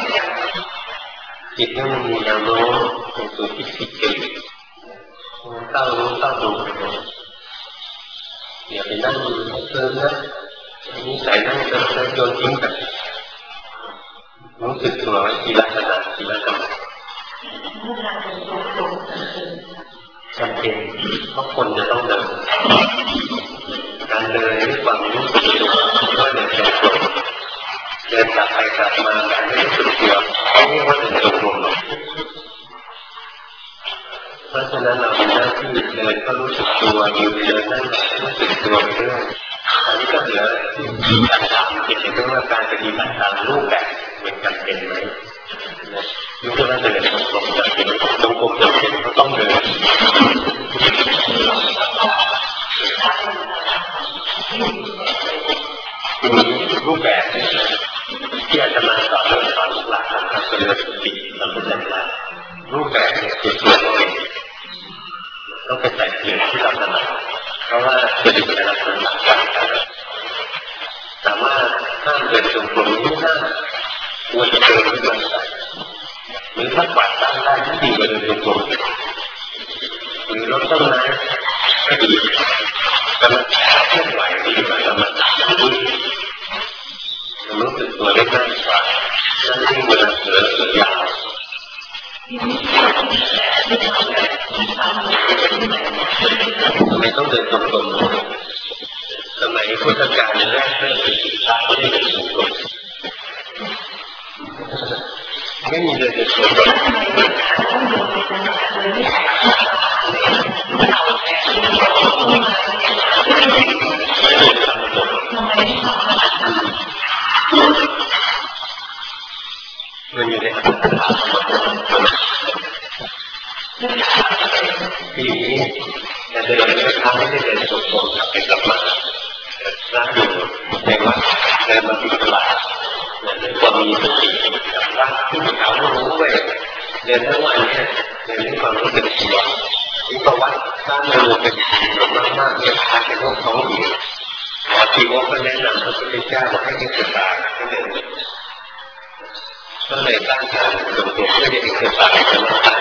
Speaker 1: จิตนั้นมีแนวโน้มเป็นตัวที่ผิดจริตเต้ารู้เต้าดูไปเลยอย่าไปนั่งเพลินนะนี่ใส่นั่งเพลินโยนทิ้งแบบรู้สึกตัวไว้ทีละขณะทีละขณะจำเป็นเพราะคนจะต้องเดินการเดินด้วยความรู้สึกตัวว่าเดินจงกรมเดินกลับไปกลับมาแบบไม่รู้สึกตัวเรียกว่าเดินจงกรมเพราะฉะนั้นเราเป็นหน้าที่เดินก็รู้สึกตัวยืนเดินนั่งรู้สึกตัวไปเรื่อยอันนี้ก็เหลือการถามเกี่ยวกับว่าการปฏิบัติตามรูปแบบมันจำเป็นไหมยกตัวอย่างเดินจงกรมจำเป็นจงกรมจำเป็นก็ต้องเดินรูปแบบที่อาจจะมาสอนหลักการเป็นสติสัมปชัญญะรูปแบบเนี่ยคือตัวเราเองต้องเป็นแต่เพียงที่เราถนัดเพราะว่าสติแต่ละคนหลักการแต่ว่าห้ามเดินจงกรมนี้ห้ามควรจะเดินด้วยมันหรือถ้ากวาดบ้านได้ที่ดีกว่าเดินจงกรมหรือรถต้นไม้ก็ดีกำลังเคลื่อนไหวดีกว่ากำลังรู้สึกตัวได้ง่ายกว่านั่นที่เวลาเสือยาวทำไมต้องเดินตรงๆทำไมพุทธกาลแรกเริ่มศึกษาไม่ได้เดินตรงๆไม่มีเดินตรงๆมันอยู่ในอัตถะทีนี้จะเดินไม่ท้าไม่ได้เดินตรงๆกลับไปกลับมานั่งอยู่ในวัดเดินมาที่ตลาดเดินความมีสติกับร่างที่เขารู้ไว้เดินทั้งวันเนี่ยเดินด้วยความรู้สึกตัวที่ประวัติสร้างเมืองเป็นมากๆเนี่ยพาเป็นโรคท้องอยู่หมอทีวก็แนะนำพระพุทธเจ้าบอกให้ศึกษาให้เดินก็เลยตั้งใจลงตัวเพื่อจะศึกษาให้มันตาย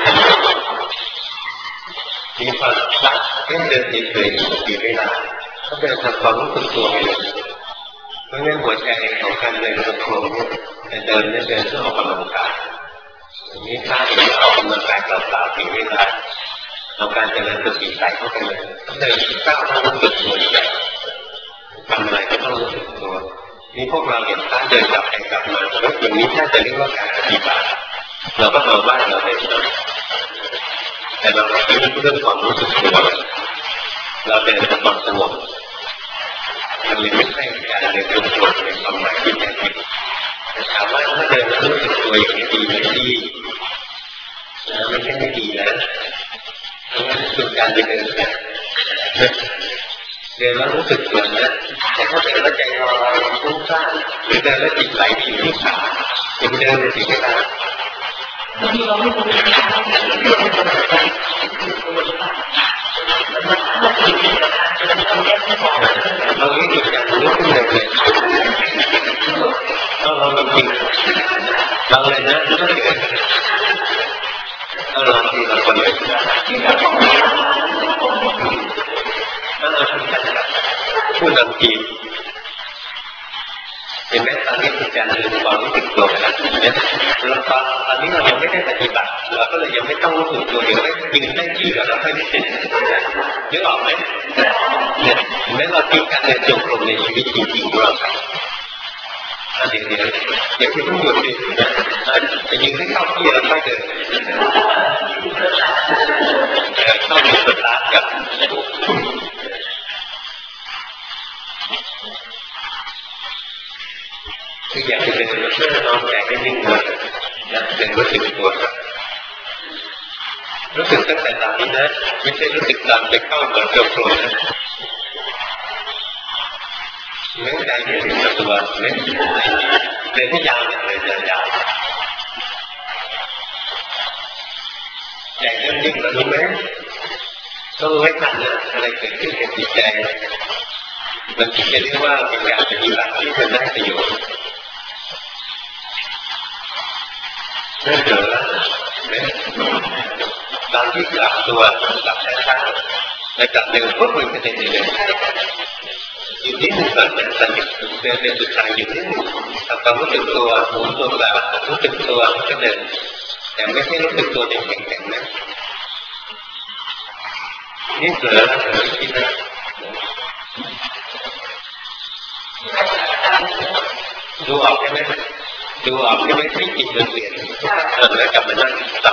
Speaker 1: มีความรักเดินเฉยๆอยู่ไม่นานก็เดินทำความรู้สึกตัวไปเลยเพราะงั้นหัวใจของการเดินจงกรมเนี่ยเดินเพื่อออกกำลังกายอย่างนี้ถ้าเราออกกำลังกายเปล่าๆถึงไม่ได้เอาการเจริญสติใส่เข้าไปเลยเดินก้าวรู้สึกตัวอย่างทำอะไรก็ต้องรู้สึกตัวนี่พวกเราเห็นท่านเดินกลับไปกลับมาแล้วอย่างนี้ถ้าจะเรียกว่าการปฏิบัติเราก็เอาบ้านเราเดินแต่เราไม่ได้เรื่องความรู้สึกตัวเราเดินความสงบมันเลยไม่ใช่การเดินจงกรมในความหมายที่แท้จริงแต่ถามว่าถ้าเดินแล้วรู้สึกตัวอย่างนี้ดีไหมดีนะไม่ใช่ไม่ดีนะเพราะงั้นคือการเดินเนี่ยเดินแล้วรู้สึกตัวนะแต่ถ้าเดินแล้วใจลอยฟุ้งซ่านหรือเดินแล้วจิตไหลไปอยู่ที่ขาจะไปเดินเลยสิไม่ได้เราไม่รู้เราไม่หยุดอย่างนี้ขึ้นเลยเราจริงเราเลยนะเราลองทีละคนเลยผู้นำทีมเห็นไหมตอนนี้คือการลืมความรู้สึกตัวแล้วเนี่ยเราตอนนี้เรายังไม่ได้ปฏิบัติเราก็เลยยังไม่ต้องรู้สึกตัวเดี๋ยวไม่ยืนได้ที่กับเราค่อยได้เสร็จนึกออกไหมเนี่ยเห็นไหมเราทิ้งการเดินจงกรมในชีวิตจริงๆของเราเดี๋ยวที่ต้องหยุดดิจะยืนให้เข้าที่แล้วค่อยเดินเข้าที่สตาร์ทกับคืออยากจะเป็นเพื่อนน้องใจให้นิ่งเลยนะเป็นรู้สึกตัวรู้สึกตั้งแต่ตอนนี้นะไม่ใช่รู้สึกตอนไปเข้าเหมือนกับโกรธนะเล่นใจไม่ถึงตัวเล่นเดินให้ยาวเลยยาวใจเริ่มนิ่งแล้วรู้ไหมต้องรู้ให้ทันนะอะไรเกิดขึ้นกับจิตใจมันถึงจะเรียกว่าเป็นการปฏิบัติที่มันได้ประโยชน์เริ่มเจอแล้วตอนที่กลับตัวกลับช้าๆแล้วกลับเร็วปุ๊บมันจะเดินอยู่นิดหนึ่งก่อนเดินเป็นจุดกลางอยู่นิดหนึ่งทำความรู้สึกตัวหมุนตัวกลับรู้สึกตัวก็เดินแต่ไม่ใช่รู้สึกตัวเป็นแข็งๆนะนี่เผลอคิดนะดูออกใช่ไหมดูออกใช่ไหมที่จิตมันเปลี่ยนแล้วกลับมานั่งต่อ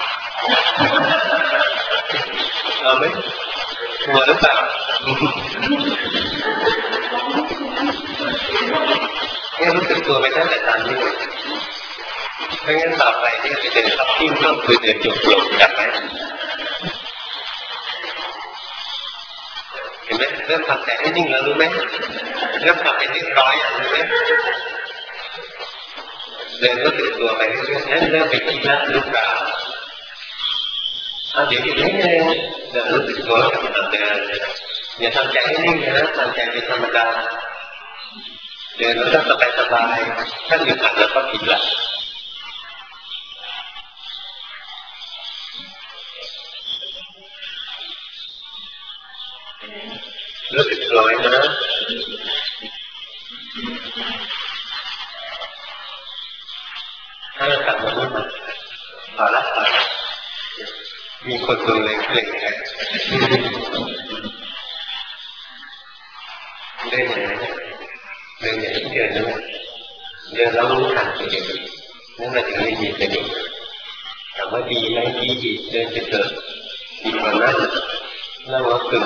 Speaker 1: เอาไหมกลัวหรือเปล่าเนี่ยรู้สึกตัวไปตั้งแต่ตอนนี้เพราะงั้นต่อไปเนี่ยจะเดินทับทิ้งก็คือเดินจุกหลงจับไหมเห็นไหมเริ่มทำใจให้นิ่งแล้วรู้ไหมเริ่มทำให้เรียบร้อยรู้ไหมเดินรู้สึกตัวไปเรื่อยๆนั้นเริ่มไปคิดละหรือเปล่าเดี๋ยวอีกนิดนึงเดินรู้สึกตัวกับเดินอย่าทำใจให้นิ่งนะทำใจเป็นธรรมดาเดินแล้วก็สบายๆถ้าอยู่ขัดแล้วก็ผิดละรู้สึกตัวนะถ้ากลับมาพูดมาพอละมีคนดูเลยเล่นไงเล่นอย่างนี้เล่นอย่างที่เดินนั่นแหละเดินแล้วรู้ทันตัวเองนั่นแหละถึงไม่มีสติถามว่าดีไหมดีเดินจะเกิดดีกว่านั้นแล้วว่าตึง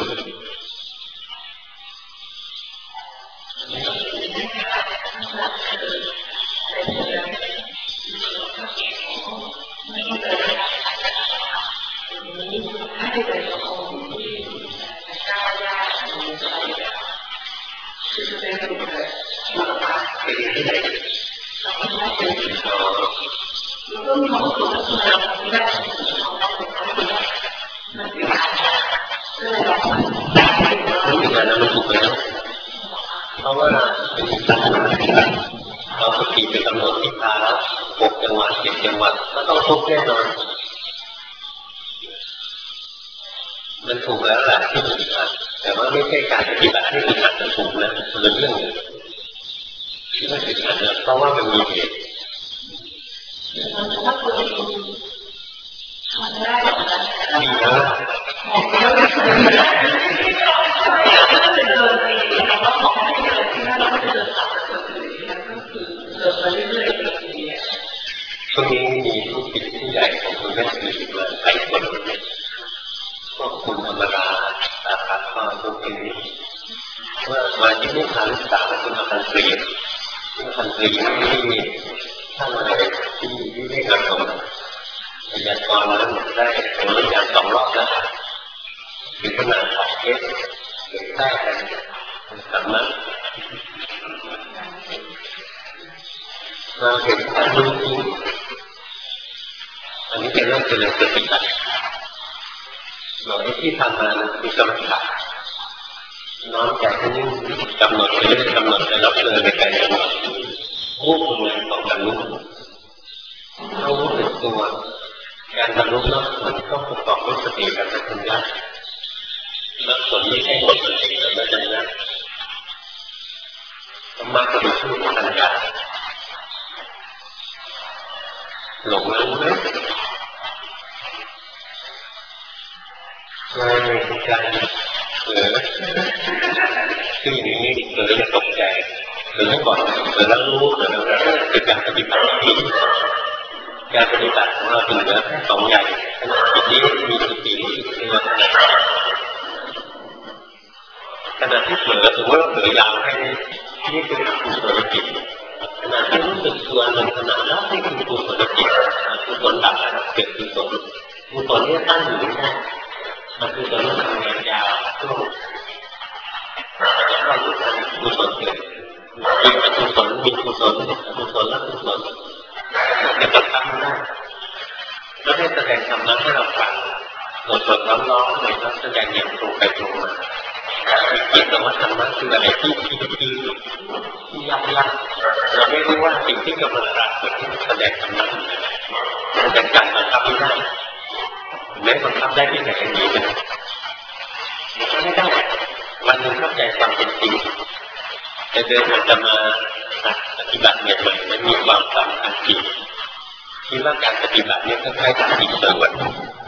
Speaker 1: เพราะว่าเราสติไปกำหนดที่เท้า6 จังหวะ 7 จังหวะก็ต้องทุกแน่นอนมันถูกแล้วแหละที่ปฏิบัติแต่ว่าไม่ใช่การปฏิบัติให้ปฏิบัติถูกนะเป็นเรื่องที่ไม่ปฏิบัติเพราะว่ามันมีเหตุดีนะช่วงนี้มีลูกศิษย์ที่ใหญ่ของคุณแม่สื่อมาหลายคนพวกคุณธรรมดาสาขาข้อทุกทีว่ามาที่นี่ทางศึกษาคุณมาทันเปลี่ยนทันเปลี่ยนที่มีท่านอะไรที่ได้กระทำพยากรณ์แล้วได้ผมรู้จัก2 รอบแล้วถึงขนาดออกเทปเกิดได้กันสำนักมาเห็นการรู้จริงอันนี้เป็นเรื่องเจริญสติปัฏฐานเราที่ทำมาคือกรรมฐานน้อมใจให้นิ่งกำหนดไปเรื่อยกำหนดไปรับเลยในการกำหนดควบคุมของการรู้เรารู้สึกตัวการบรรลุนั้นมันต้องประกอบด้วยสติกับปัญญาและส่วนนี้ให้หมดสติกับปัญญาธรรมะก็เป็นผู้ปัญญาหลงรู้ไหมไม่ทุกใจคืออย่างนี้อย่าตกใจไม่ก่อนแล้วรู้แล้วคือการปฏิบัติที่การปฏิบัติของเราถึงแล้ว2 อย่างจิตนี้มีสติรู้สึกตัวขณะที่เผลอสมมติว่าเผลอยาวแค่นี้นี่คือกุศลจิตขณะที่รู้สึกตัวหนึ่งขณะนั้นนี่คือกุศลจิตกุศลดับเกิดกุศลนี้ตั้งอยู่ไม่ได้มันกุศลนั้นทำงานยาวช่วงแล้วก็กุศลเกิดมีกุศลและกุศลจะประทับได้แล้วให้แสดงธรรมะให้เราฟังสดๆร้อนๆเลยแล้วแสดงอย่างตรงไปตรงมาจิตว่าธรรมะคืออะไรที่ยากเราไม่รู้ว่าสิ่งที่กำลังปรากฏที่แสดงธรรมะแสดงการบังคับไม่ได้แม้บังคับได้ที่ไหนก็ดีนะมันก็ไม่ได้วันหนึ่งเข้าใจความเป็นจริงจะเดินอาจจะมาปฏิบัติใหม่ๆมันมีความสำคัญจริงคิดว่าการปฏิบัตินี้คล้ายๆกับยิงสวน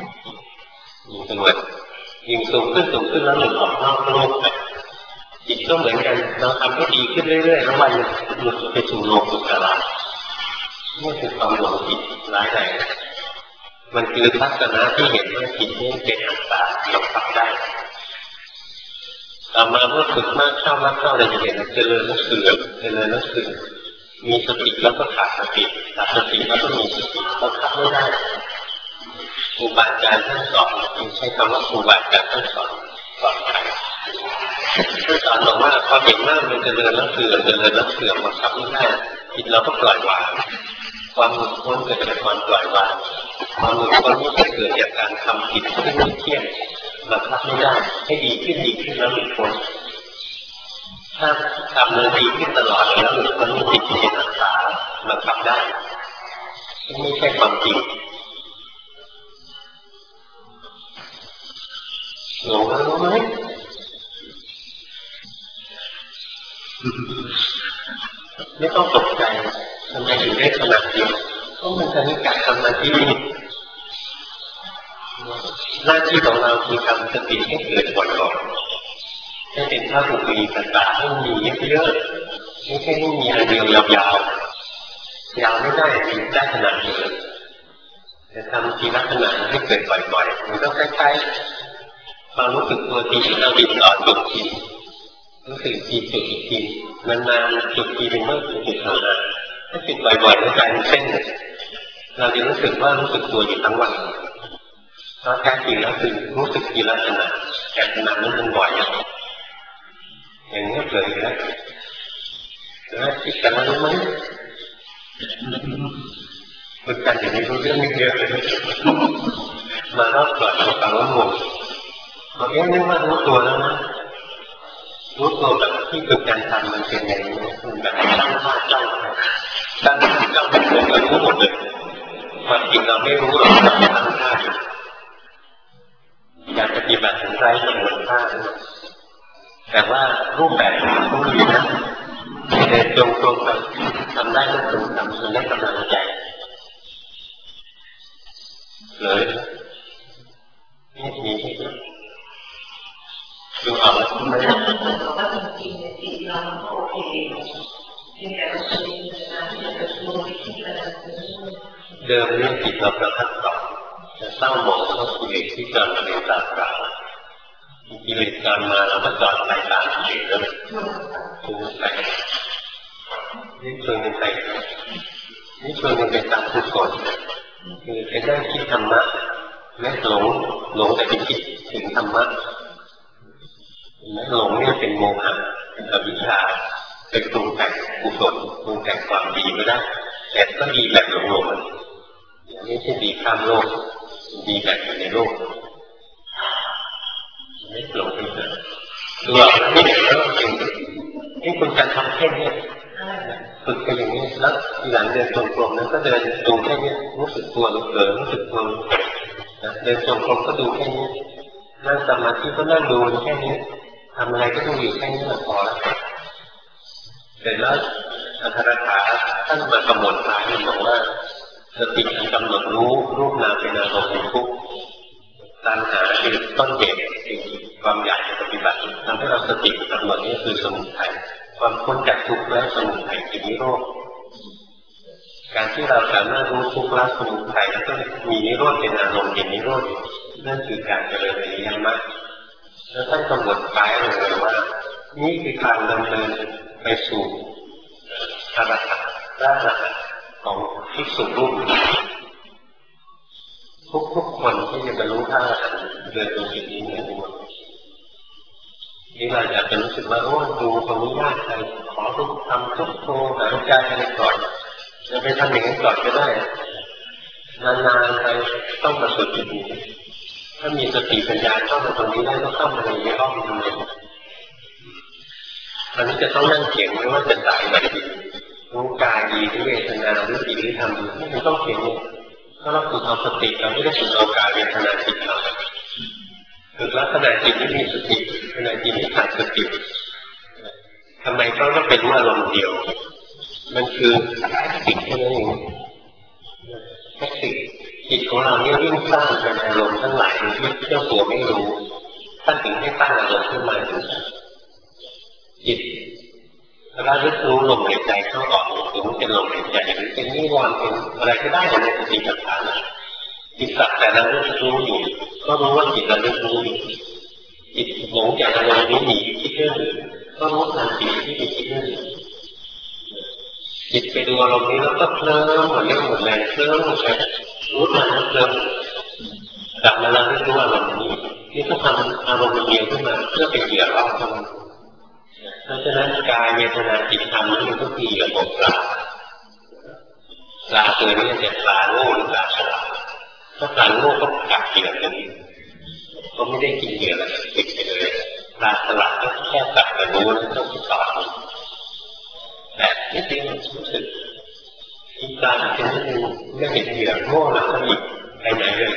Speaker 1: ยิงสูงขึ้นแล้วหลุดออกนอกโลกไปจิตก็เหมือนกันเราทำให้ดีขึ้นเรื่อยๆแล้ววันหนึ่งหลุดไปสู่โลกุตระนี่คือความหลงผิดร้ายแรงมันคือทัศนะที่เห็นว่าจิตนี้เป็นอัตตาเราปรับได้ต่อมาเมื่อฝึกมากเข้าเราจะเห็นเจริญแล้วเสื่อมมีสติแล้วก็ขาดสติแล้วก็มีสติเราขับไม่ได้ครูบาอาจารย์ท่านสอนใช้คำว่าครูบาอาจารย์ท่านสอนใครท่านสอนบอกว่าพอเห็นว่ามันเจริญแล้วเสื่อมมันขับไม่ได้จิตเราก็ปล่อยวางความหลุดพ้นเกิดจากความปล่อยวางความหลุดพ้นไม่ใช่เกิดจากการทำผิดที่ไม่เที่ยงบังคับไม่ได้ให้ดีขึ้นแล้วหลุดพ้นถ้าทำเลยดีขึ้นตลอดแล้วหลุดพ้นไม่ติดเป็นอัตตาบังคับได้ไม่ใช่ความจริงหลงแล้วรู้ไหมไม่ต้องตกใจทำไมถึงได้ขนาดนี้เพราะมันจะมีการทำหน้าที่ของเราคือทำสติให้เกิดบ่อยๆให้เป็นท่าบุรีต่างๆให้มีเยอะๆไม่ใช่ให้มีอันเดียวยาวไม่ได้ได้ขนาดนี้แต่ทำทีละขนาดให้เกิดบ่อยๆมันก็คล้ายๆความรู้สึกตัวทีเราดินต่อจุดทีรู้สึกทีจุดอีกทีนานๆจุดทีเป็นเมื่อจุดเท่านั้นถ้าจุดบ่อยๆแล้วกลายเป็นเส้นเราจะรู้สึกว่ารู้สึกตัวอยู่ทั้งวันเพราะการกินแล้วคือรู้สึกทีละขณะแต่ขณะนั้นมันบ่อยอย่างนี้เกิดแล้วคิดกันแล้วรู้ไหมฝึกกันอย่างนี้รู้เรื่องไม่เยอะเลยมารอบก่อนเราฟังแล้วงงบอกนึกว่ารู้ตัวแล้วนะรู้ตัวแบบที่ฝึกการทำมันเป็นไงมันแบบตั้งท่าจ้องเป็นเหมือนกับรู้หมดเลยความจริงเราไม่รู้หรอกตั้งท่าการปฏิบัติถึงไร้กำหนดท่าแต่ว่ารูปแบบมันต้องมีนะเดินตรงๆไปทำได้ก็ตรงทำจนได้กำลังใจเลยนี่มีดูออกแล้วไหม
Speaker 2: ว่าจริงๆในจิตเราโอเคที่แต่เราเป็นนะที่จะเป็นตัวที่กำลัง
Speaker 1: เดิมเรื่องจิตเราประทับต่อจะเศร้าหมองเข้ากิเลสที่จอนมาในตาเปล่ากิเลสจอนมาเราก็จอนไปตามกิเลสแล้วชวนไปนี่ชวนกันไปตามทุกคนคือไปได้คิดธรรมะแม้หลงแต่ไปคิดถึงธรรมะหลงเนี่ยเป็นโมหะเป็นอวิชชาเป็นปรุงแต่งกุศลปรุงแต่งความดีก็ได้แต่ก็ดีแบบหลงไม่ใช่ดีข้ามโลกดีแบบอยู่ในโลกไม่หลงไปเลยหลอกแล้วไม่เห็นแล้วจริงนี่คุณการทำแค่นี้ฝึกไปอย่างนี้แล้วทีหลังเดินจงกรมนั้นก็เดินตรงแค่นี้รู้สึกตัวรู้สึกตัวเดินจงกรมก็ดูแค่นี้นั่งสมาธิก็นั่งดูแค่นี้ทำอะไรก็ต้องอยู่แค่นี้พอแล้วเสร็จแล้วอัตถกถาท่านมากำหนดท้ายบอกว่าสติกำหนดรู้รูปนามเป็นอารมณ์ทุกข์ตัณหาคือต้นเหตุความอยากปฏิบัติทำให้เราสติกำหนดนี้คือสมุทัยความพ้นจากทุกข์และสมุทัยคือนิโรธการที่เราสามารถรู้ทุกข์ละสมุทัยแล้วก็มีนิโรธเป็นอารมณ์เป็นนิโรธนั่นคือการเจริญอริยมรรคแล้วท่านกำหนดท้ายเลยว่านี่คือทางดำเนินไปสู่อรหัตด้านของภิกษุรูปทุกคนที่จะบรรลุพระอรหันต์เดินตรงจุดนี้เหมือนกันนี่เราอยากจะรู้สึกว่าโอ้ดูตรงนี้ยากใจขอทุกทำทุกโทหายใจอะไรก่อนจะไปทำอย่างนั้นก่อนก็ได้นานๆไปต้องประสบจุดนี้ถ้ามีสติปัญญาเข้ามาตรงนี้ได้ก็เข้ามาในรอบนี้เลยอันนี้จะต้องนั่งเขียนไม่ว่าจะสายแบบดีรู้กายดีหรือเวทนาหรือจิตหรือธรรมดีไม่ต้องเขียนก็ถ้าเราฝึกเอาสติเราไม่ได้ฝึกเอากายเวทนาจิตเราฝึกลักษณะจิตที่มีสติขณะจิตที่ขาดสติทำไมเพราะว่าเป็นอารมณ์เดียวมันคือจิตแค่นั้นเองแค่จิตของเราเนี่ยยิ่งสร้างเป็นอารมณ์ทั้งหลายที่เจ้าตัวไม่รู้ท่านถึงให้ตั้งอารมณ์ขึ้นมาจิตระลึกรู้ลมหายใจเข้าออกถึงเป็นลมหายใจหรือเป็นนิวรณ์เป็นอะไรก็ได้ในสติปัฏฐานจิตสักแต่ระลึกรู้อยู่ก็รู้ว่าจิตระลึกรู้อยู่จิตหลงจากอารมณ์นี้หนีคิดเรื่องอื่นก็รู้ทันจิตที่ไปคิดเรื่องอื่นจิตไปดูอารมณ์นี้แล้วก็เคลิ้มหมดเรื่องหมดแรงเคลิ้มหมดเลยรู้ทันเคลิ้มกลับมาระลึกรู้อารมณ์นี้ที่ต้องทำอารมณ์เดียวขึ้นมาเพื่อเป็นเหยื่อล่อเท่านั้นเพราะฉะนั้นกายเวทนาจิตธรรมนี่มันก็คือเหยื่อของปลาตัวนี้จะปลาโง่หรือปลาฉลาดถ้าปลาโง่ก็กัดเหยื่อตัวนี้ก็ไม่ได้กินเหยื่อแล้วติดไปเลยปลาฉลาดก็แค่กัดแต่รู้แล้วต้องติดต่อแต่นิดเดียวรู้สึกอีกปลาเป็นนิดนึงไม่เห็นเหยื่อโง่แล้วก็หยิบไปไหนเลย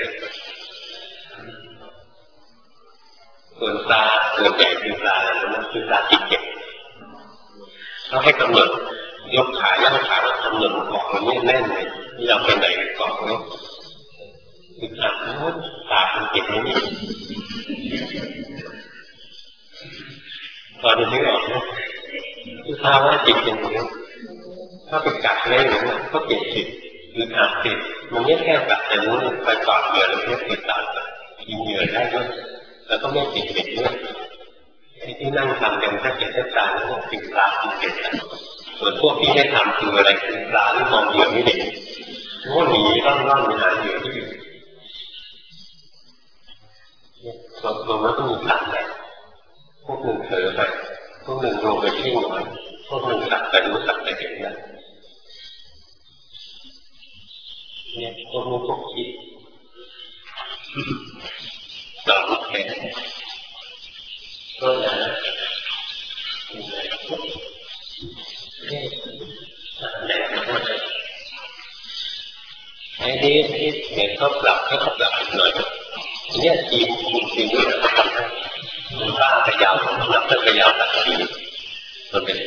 Speaker 1: ส่วนปลาตัวใหญ่คือปลาแล้วนั่นคือปลาติดเก็บเขาให้กำหนดยกขาย่างขาแล้วกำหนดเกาะมันแน่นเลยที่เราไปไหนเกาะเนี่ยคือขาตาเป็นเก็บนี่ตอนนี้นึกออกนะคือภาวะจิตเป็นอย่างนี้ถ้าไปกัดเล่นอย่างนี้ก็เก็บจิตคือขาดจิตมันไม่แค่กัดแต่รู้ไปกอดเหยื่อแล้วไม่ติดตามกินเหยื่อได้ด้วยแล้วก็ไม่ติดติดด้วยที่นั่งทำกันถ้าเกิดจะตายแล้วติดปลาติดเก็บส่วนพวกที่ได้ทำคืออะไรคือปลาที่มองเหยื่อไม่เห็นก็หนีร่อนหาเหยื่อที่อยู่ตัวมันก็มีสามแบบพวกหนึ่งเผลอไปพวกหนึ่งลงไปเพ่งน้อยพวกหนึ่งสักแต่รู้สักแต่เห็นนะเนี่ยพวกนู้นพวกคิดต่อแค่ก็อย่างนั้นไอ้นี่เห็นเขาปรับให้เขาปรับอีกหน่อยเนี่ยทีมนี้ทำให้คุณป้าพยายามนับพยายามตัดทีมันเป็น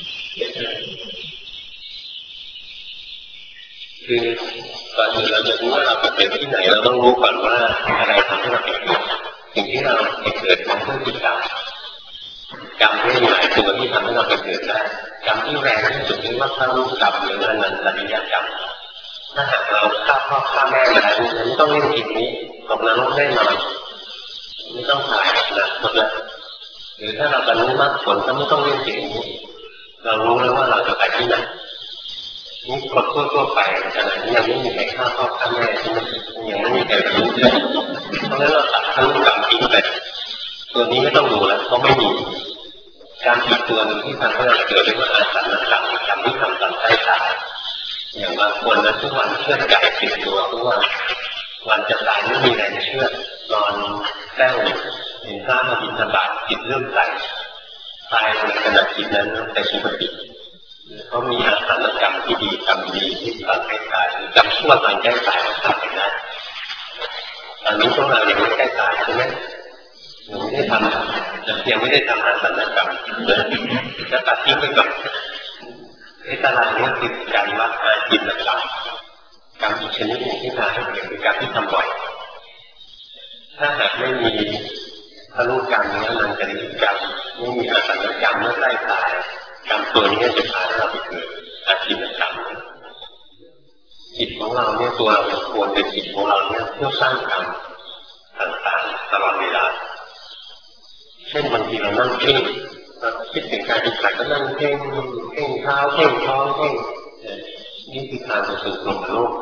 Speaker 1: คือก่อนอื่นเราจะรู้ว่าเราเกิดที่ไหนเราต้องรู้ก่อนว่าอะไรทำให้เราเกิดสิ่งที่เราเกิดของพฤติกรรมกรรมที่มีหลายตัวที่ทำให้เราเกิดได้กรรมที่แรงที่สุดเรียกว่าข้ารู้กรรมหรืออนันตริยกรรมถ้าหากเราฆ่าพ่อฆ่าแม่มาแล้วไม่ต้องเล่นกิจนี้ตกนรกแน่นอนไม่ต้องถ่ายนะหมดแล้วหรือถ้าเราบรรลุมรรคผลก็ไม่ต้องเล่นกิจนี้เรารู้แล้วว่าเราจะไปที่ไหนนี่คนทั่วไปขณะนี้ยังไม่มีใครฆ่าพ่อฆ่าแม่ที่มันยังไม่มีใครบรรลุเลยเพราะฉะนั้นเราตัดข้ารู้กรรมทิ้งไปตัวนี้ไม่ต้องดูแล้วเพราะไม่มีการอีกตัวหนึ่งที่ทำให้เราเกิดเรียกว่าอาสันกรรมกรรมที่ทำตอนใต้ตายอย่างบางคนนะทุกวันเชื่อไก่ติดตัวทุกวันจะตายไม่มีแรงเชื่อนอนแก้วเห็นพระมาบิณฑบาตจิตเริ่มไก่ตายในขณะจิตนั้นแต่สุขติเขามีอาสันกรรมที่ดีกรรมดีที่ตอนใต้ตายกรรมชั่วตอนใกล้ตายก็ทำไปได้ตอนนี้พวกเรายังไม่ใกล้ตายใช่ไหมยังไม่ได้ทำยังไม่ได้ทำอาสันกรรมจะตัดทิ้งไปก่อนไอ้ตารางนี้คือการวัดอาจิตกรรมกรรมอีกชนิดหนึ่งที่มาให้เกิดคือการที่ทำบ่อยถ้าหากไม่มีทะลุกรรมนี้มันจะมีกรรมไม่มีอาสันกรรมเมื่อใกล้ตายกรรมตัวนี้จะพาเราไปเกิดอาจิตกรรมจิตของเราเนี่ยตัวเราควรเป็นจิตของเราเนี่ยเพื่อสร้างกรรมต่างๆตลอดเวลาเช่นบางทีเรานั่งเพ่งคิดถึงการอิจฉาก็นั่งเพ่งเท้าเพ่งท้องเพ่งนี่คือการจะสู่กลุ่มโลก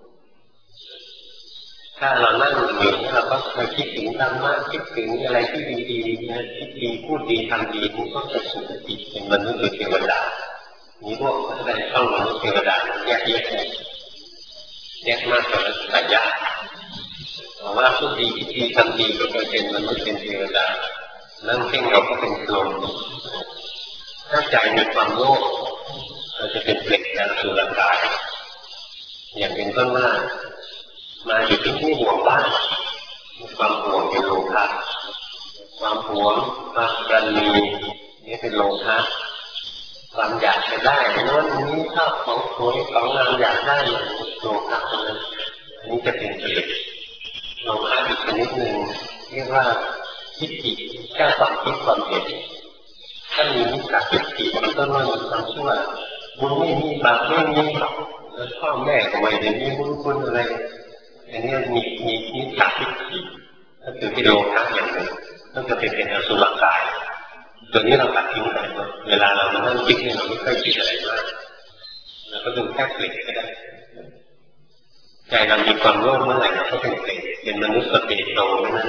Speaker 1: ถ้าเรานั่งอยู่เราก็มาคิดถึงธรรมะคิดถึงอะไรที่ดีๆนะคิดดีพูดดีทำดีนี่ก็จะสุขติเป็นมนุษย์หรือเทวดานี่พวกอะไรเข้ามนุษย์เทวดาแยกมากกว่าแต่ยากแต่ว่าพูดดีคิดดีทำดีก็เป็นมนุษย์เป็นเทวดานั่งเพ่งเราก็เป็นลมถ้าใจมีความโลภเราจะเป็นเปลือกแทนสุรกายอย่างเป็นต้นว่ามาอยู่ที่นี่ห่วงบ้านความห่วงเป็นโลภะความหวงความปราณีนี่เป็นโลภะความอยากจะได้โน้นนี้ชอบของสวยของงามอยากได้โลภะตรงนั้นอันนี้จะเป็นกิเลสโลภะอีกชนิดหนึ่งเรียกว่าทิฏฐิแค่ความคิดความเห็นถ้ามีมิจฉาทิฏฐิมันก็ไม่มีความชั่วบุญไม่มีบาปไม่มีพ่อแม่ก็ไม่ได้มีบุญคุณอะไรอันนี้มีมิจฉาทิฏฐิก็คือเป็นโลภะอย่างหนึ่งก็จะเป็นอสุรกายตัวนี้เราตัดทิ้งไปเวลาเรามานั่งคิดเนี่ยเราไม่ค่อยคิดอะไรมากเราก็ดูแค่เปลี่ยนก็ได้ใจเรามีความโลภเมื่อไหร่เราก็เป็นเปลี่ยนเป็นมนุษย์สติโตนั้น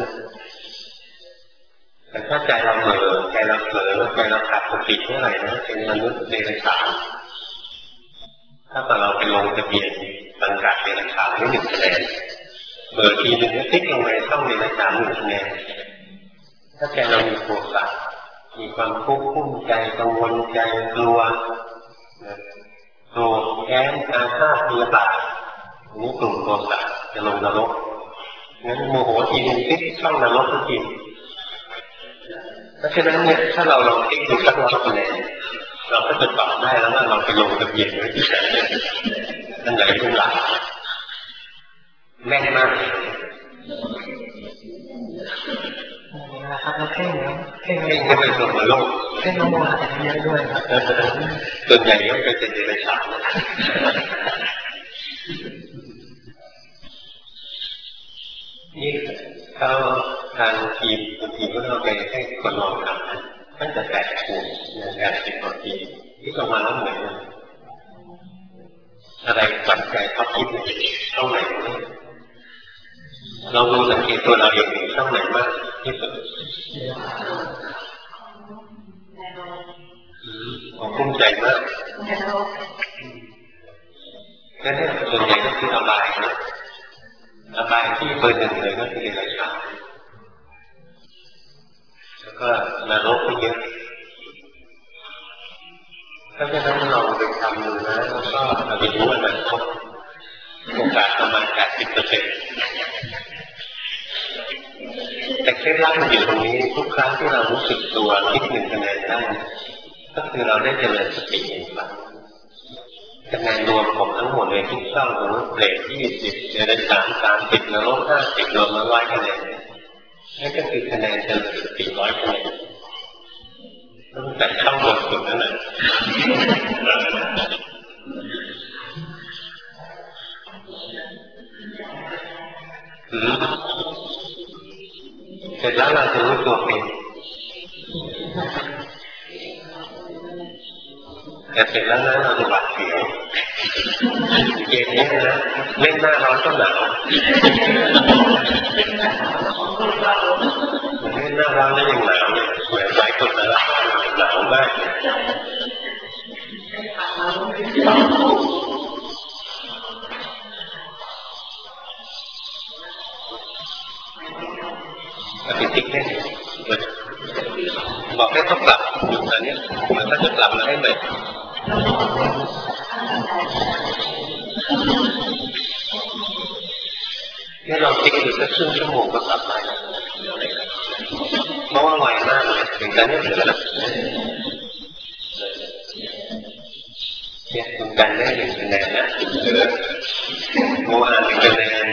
Speaker 1: แต่ถ้าใจเราเหม่อใจเราเผลอใจเราขาดสติเมื่อไหร่นะเป็นมนุษย์เดรัจฉานถ้าเราไปลงทะเบียนสังกัดเดรัจฉานได้1 คะแนนเบอร์ทีนึงก็ติ๊กลงในช่องเดรัจฉาน1 คะแนนถ้าใจเรามีโทสะมีความทุกข์กุ้มใจกังวลใจกลัวโกรธแค้นอาฆาตพยาบาทนี้กลุ่มโทสะจะลงนรกงั้นโมโหทีนึงติ๊กช่องนรกทุกทีเพราะฉะนั้นเนี่ยถ้าเราลองติ๊กดูสัก100 คะแนนเราก็จะตอบได้แล้วว่าเราไปลงทะเบียนไว้ที่ไหนนั่นไหนเป็นหลักแม่นมากเลย
Speaker 2: นะครับเราเพ่ง
Speaker 1: ก็เป็นส่วนของโลก
Speaker 2: เพ่งโมหะแต่เยอะด้วยครับ
Speaker 1: ส่วนใหญ่ก็เป็นเดรัจฉานนี่เขาทางทีมก็เราไปให้คนลองทำตั้งแต่8 ขวบ10 กว่าปีที่ออกมาแล้วเหมือนอะไรปัจจัยท็อปฮิตช่องไหนเราดูสังเกตตัวเราเองช่องไหนมากที่สุดผมภูมิใจมากนั่นแหละส่วนใหญ่ก็คืออบายนะอบายที่เบอร์ 1เลยก็คือเดรัจฉานแล้วก็นรกก็เยอะถ้าจะนั้นลองไปทำดูนะแล้วก็เราจะรู้ว่ามันครบโอกาสประมาณ 80%แต่เคล็ดลับมันอยู่ตรงนี้ทุกครั้งที่เรารู้สึกตัวคิด1 คะแนนได้ก็คือเราได้เจริญสติเองครับคะแนนรวมของทั้งหมดเลยทุกช่องของเกรด20เดรัจฉาน30นรก50รวมมา100 คะแนนนั่นก็คือคะแนนเจริญสติ100 คะแนนตั้งแต่ช่องบนสุดนั่นแหละเสร็จแล้วเราจะรู้ตัวเองแต่เสร็จแล้วนะเราจะหวาดเสียวเกมนี้นะเล่นหน้าร้อนก็หนาวเล่นหน้าร้อนแล้วยังหนาวเนี่ยเหมือนหลายคนนะหนาวมากติดติ๊กได้บอกให้เขากลับอยู่ตอนนี้มันก็จะกลับมาให้ใหม่นี่เราติ๊กอยู่สักครึ่งชั่วโมงก็กลับมาเพราะว่าไวมากเลยถึงการนี้เหลือแล้วเนี่ยคุณกันได้1 คะแนนนะโมหะ1 คะแนน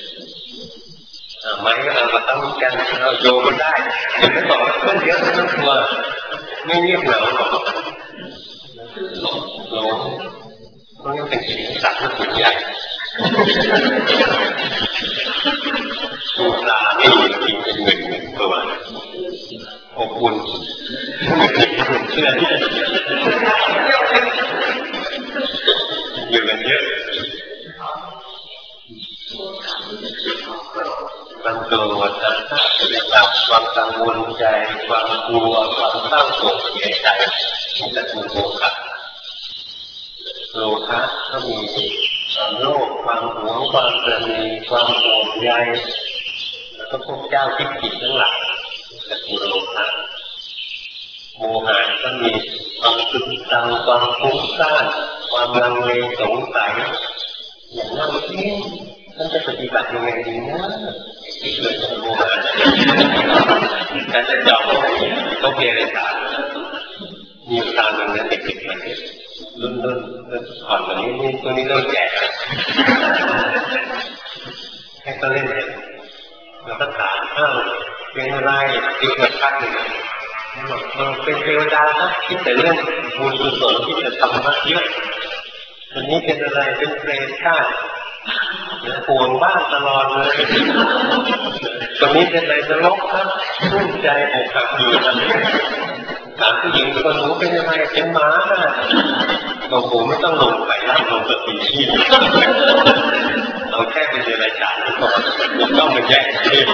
Speaker 1: ไม่เราก็ต้องกันเราโยก็ได้ถึงไม่บอกว่าคนเยอะไม่ต้องกลัวไม่เงียบเหงาหรอกโลก็ยังเป็นสิ่งสัตว์ที่ใหญ่ตัวปลาไม่อยู่จริงเป็น1,000 ตัวอบอุ่นเชื่ออยู่กันเยอะความโกรธความกังวลใจความกลัวความเศร้าโศกเสียใจนี่จะเป็นโลภะโลภะก็มีความโลภความหวงความปราณีความห่วงใยแล้วก็พวกเจ้าทิฏฐิทั้งหลายจะเป็นโลภะโมหะก็มีความตึงตังความฟุ้งซ่านความลังเลสงสัยอย่างนั้นเองท่านจะปฏิบัติยังไงดีนะที่เกิดจากโมหะการจะจับเขาเพียรสารมีอยู่ตามตรงนั้นเด็กๆมันรุ่นผ่อนแบบนี้ตัวนี้เริ่มแก่ให้เขาเล่นเนี่ยเราก็ถามเป็นอะไรที่เกิดพักหนึ่งบอกเป็นเทวดาครับคิดแต่เรื่องบุญกุศลที่จะทำมาเยอะวันนี้เป็นอะไรเป็นเปรตชาติห่วงบ้านตลอดเลยวันนี้เป็นอะไรจะลบครับรุ่นใจอกหักอยู่ถามผู้หญิงคนหนูเป็นอะไรเป็นหมาบอกผมไม่ต้องลงไปแล้วลงสติที่เราแค่เป็นเดรัจฉานก่อนยังต้องมาแยกที่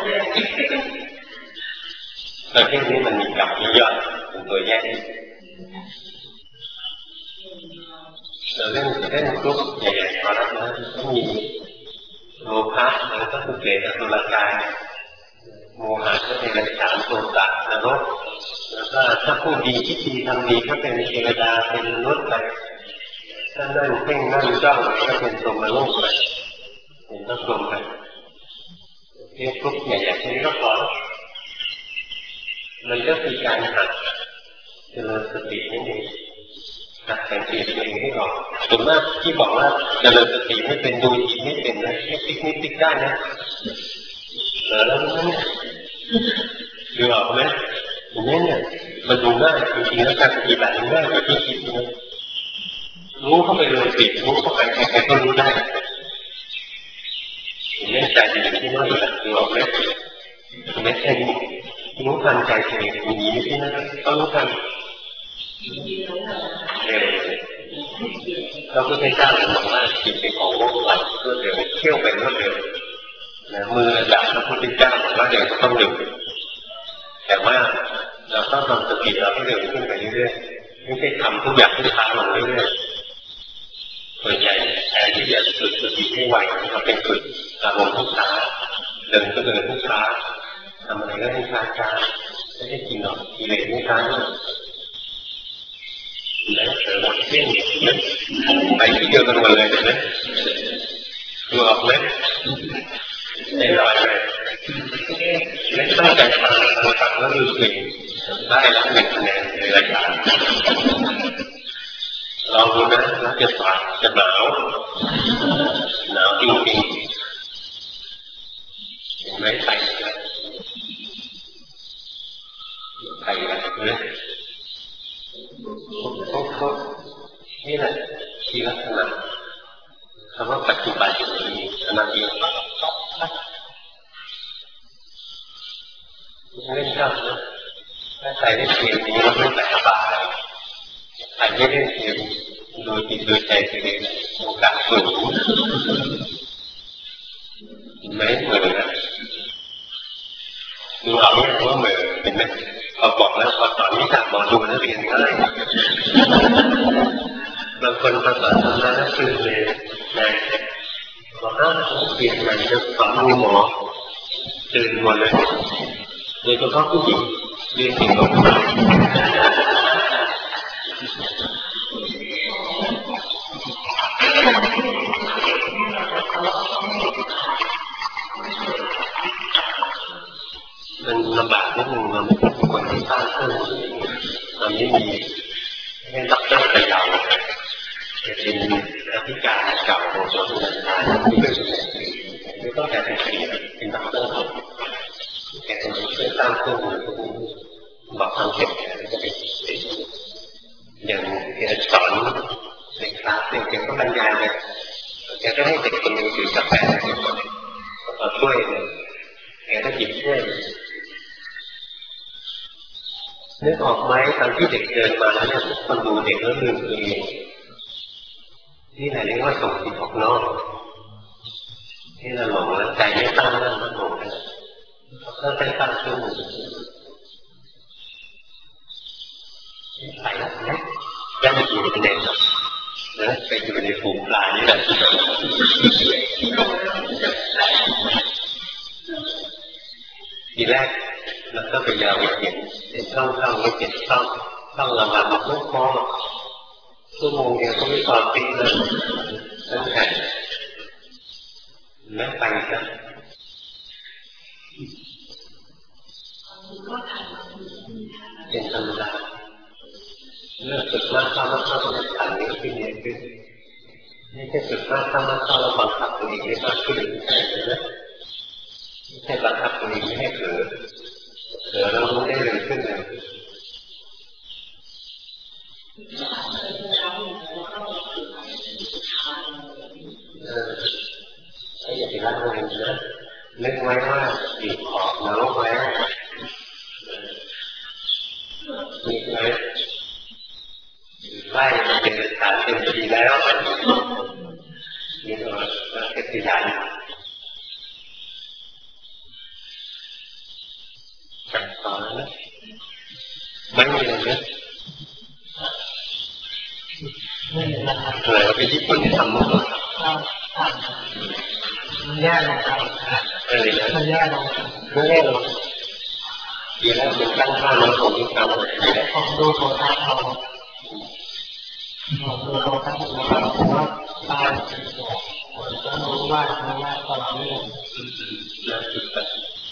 Speaker 1: ประเภทนี้มันมีกรรมย่อยเป็นตัวแยกเราเล่นกรุ๊ปใหญ่ๆมาแล้วนะต้องมีโลภะแล้วก็สุเกตอสุรกายโมหะก็เป็นเดรัจฉานโทสะนรกแล้วก็ถ้าพูดดีคิดดีทำดีก็เป็นเทวดาเป็นมนุษย์ไปถ้านั่งเพ่งนั่งจ้องก็เป็นพรหมโลกไปเป็นพระพรหมไปเรียกกรุ๊ปใหญ่ๆนี้ก็พอมันก็คือการหัดเจริญสตินี่เองหัดสังเกตตัวเองให้ออกส่วนมากที่บอกว่าเจริญสติไม่เป็นดูจิตไม่เป็นนะนิดได้นะแล้วดูออกไหมอย่างนี้เนี่ยมันดูง่ายจริงๆแล้วการปฏิบัติง่ายกว่าที่คิดนะรู้เข้าไปเลยปิดรู้เข้าไปใครๆก็รู้ได้อย่างนี้ใจจะอยู่ที่นั่นแหละดูออกไหมไม่ใช่รู้ทันใจตัวเองมีนิดนึงนะต้องรู้ทันเราก็ไม่ทราบบอกว่าจิตเป็นของโลกไหลรวดเร็วเที่ยวไปรวดเร็วนะมือหลับพระพุทธเจ้าบอกว่าเดี๋ยวต้องเร็วแต่ว่าเราต้องทำสติเราให้เร็วขึ้นไปเรื่อยๆไม่ใช่ทำทุกอย่างที่ช้าลงเรื่อยๆส่วนใหญ่แทนที่จะฝึกสติให้ไวเราเป็นฝึกอารมณ์ทุกช้าเดินก็เดินทุกช้าทำอะไรก็ให้ช้าๆไม่ได้กินหรอกกิเลสไม่ช้าแล้วเสริมหมดเส้นไปที่เดียวกันหมดเลยเห็นไหมดูออกไหมได้ลอยเลยไม่ตั้งใจฟังแล้วดูสิได้รับ1 คะแนนในรายการลองดูนะแล้วจะปากจะหนาวจริงๆเห็นไหมไปแล้วเนี่ยนี่แหละที่ลักษณะคำว่าปัจจุบันมีสมาธิเล่นชอบนะถ้าใครเล่นเกมนี้มันไม่แปลกป่าใครไม่เล่นเกมโดยจิตโดยใจตัวเองโอกาสสูงไม่เหมือนนะดูเอาไม่ว่าเหมือนเห็นไหมพอบอกแล้วพอตอนนี้จากบอกดูนักเรียนอะไรบางคนประสานทำแล้วคือเลยนะบอกว่าเปลี่ยนใหม่จะสอนดูหมอตื่นหมดเลยโดยเฉพาะผู้หญิงเรียนสิ่งต่างมันลำบากนิดนึงเราไม่เป็นคนที่สร้างขึ้นตอนนี้มีให้ด็อกเตอร์ไปยาวจะเป็นอธิการเก่าของสวนสุนันทาไม่ต้องแต่เป็นด็อกเตอร์แกเป็นช่วยสร้างขึ้นบอกความเห็นแกจะเป็นอย่างแกสอนในคลาสเนี่ยแกก็บรรยายเลยแกก็ให้เด็กคนหนึ่งถือกาแฟมาช่วยเลยแกก็หยิบช่วยนึกออกไหมตอนที่เด็กเดินมาแล้วเนี่ยทุกคนดูเด็กแล้วลืมตัวเองที่ไหนเรียกว่าส่งจิตออกนอกที่เราหลงแล้วใจไม่ตั้งมั่นมันหลงไปแล้วไปตั้งขึ้นไปแล้วนะยังไม่อยู่ในเด็กนะไปอยู่ในฝูงปลานี่แหละทีแรกเราก็พยายามเห็นช่องไม่เห็นช่องลำบากมันต้องมองชั่วโมงเดียวก็ไม่พอติดเลยตั้งแต่แม้ไปกันเป็นธรรมดาเมื่อฝึกมากเข้ามากเข้าก็จะขันนี้ขึ้นเยอะขึ้นไม่ใช่ฝึกมากเข้ามากเข้าแล้วบังคับตัวเองได้มากขึ้นไม่ใช่นะไม่ใช่บังคับตัวเองไม่ให้เผลอเรารู้ได้เร็วขึ้นเลยก็อย่าไปละเลยนะนึกไว้ว่าบีบขอบนรกไว้นึกไว้ไล่เป็นฐานเป็นปีแล้วนี่ก็เป็นปีใหญ่สั่งสอนนะไม่มีอะไรนะเลยไปญี่ปุ่นทำมุก
Speaker 3: มันแย่ลงครับมันแย่ลง
Speaker 1: ไม่แย่ลงดีแล้วเป็นตั้งค่าน้อยของที่ทำ
Speaker 3: ผมดูโทรทัศน์เขาผมดูโทรทัศน์แล้วผมว่าตายผมจะรู้ว่าตอนนี้
Speaker 1: น่าคิดไป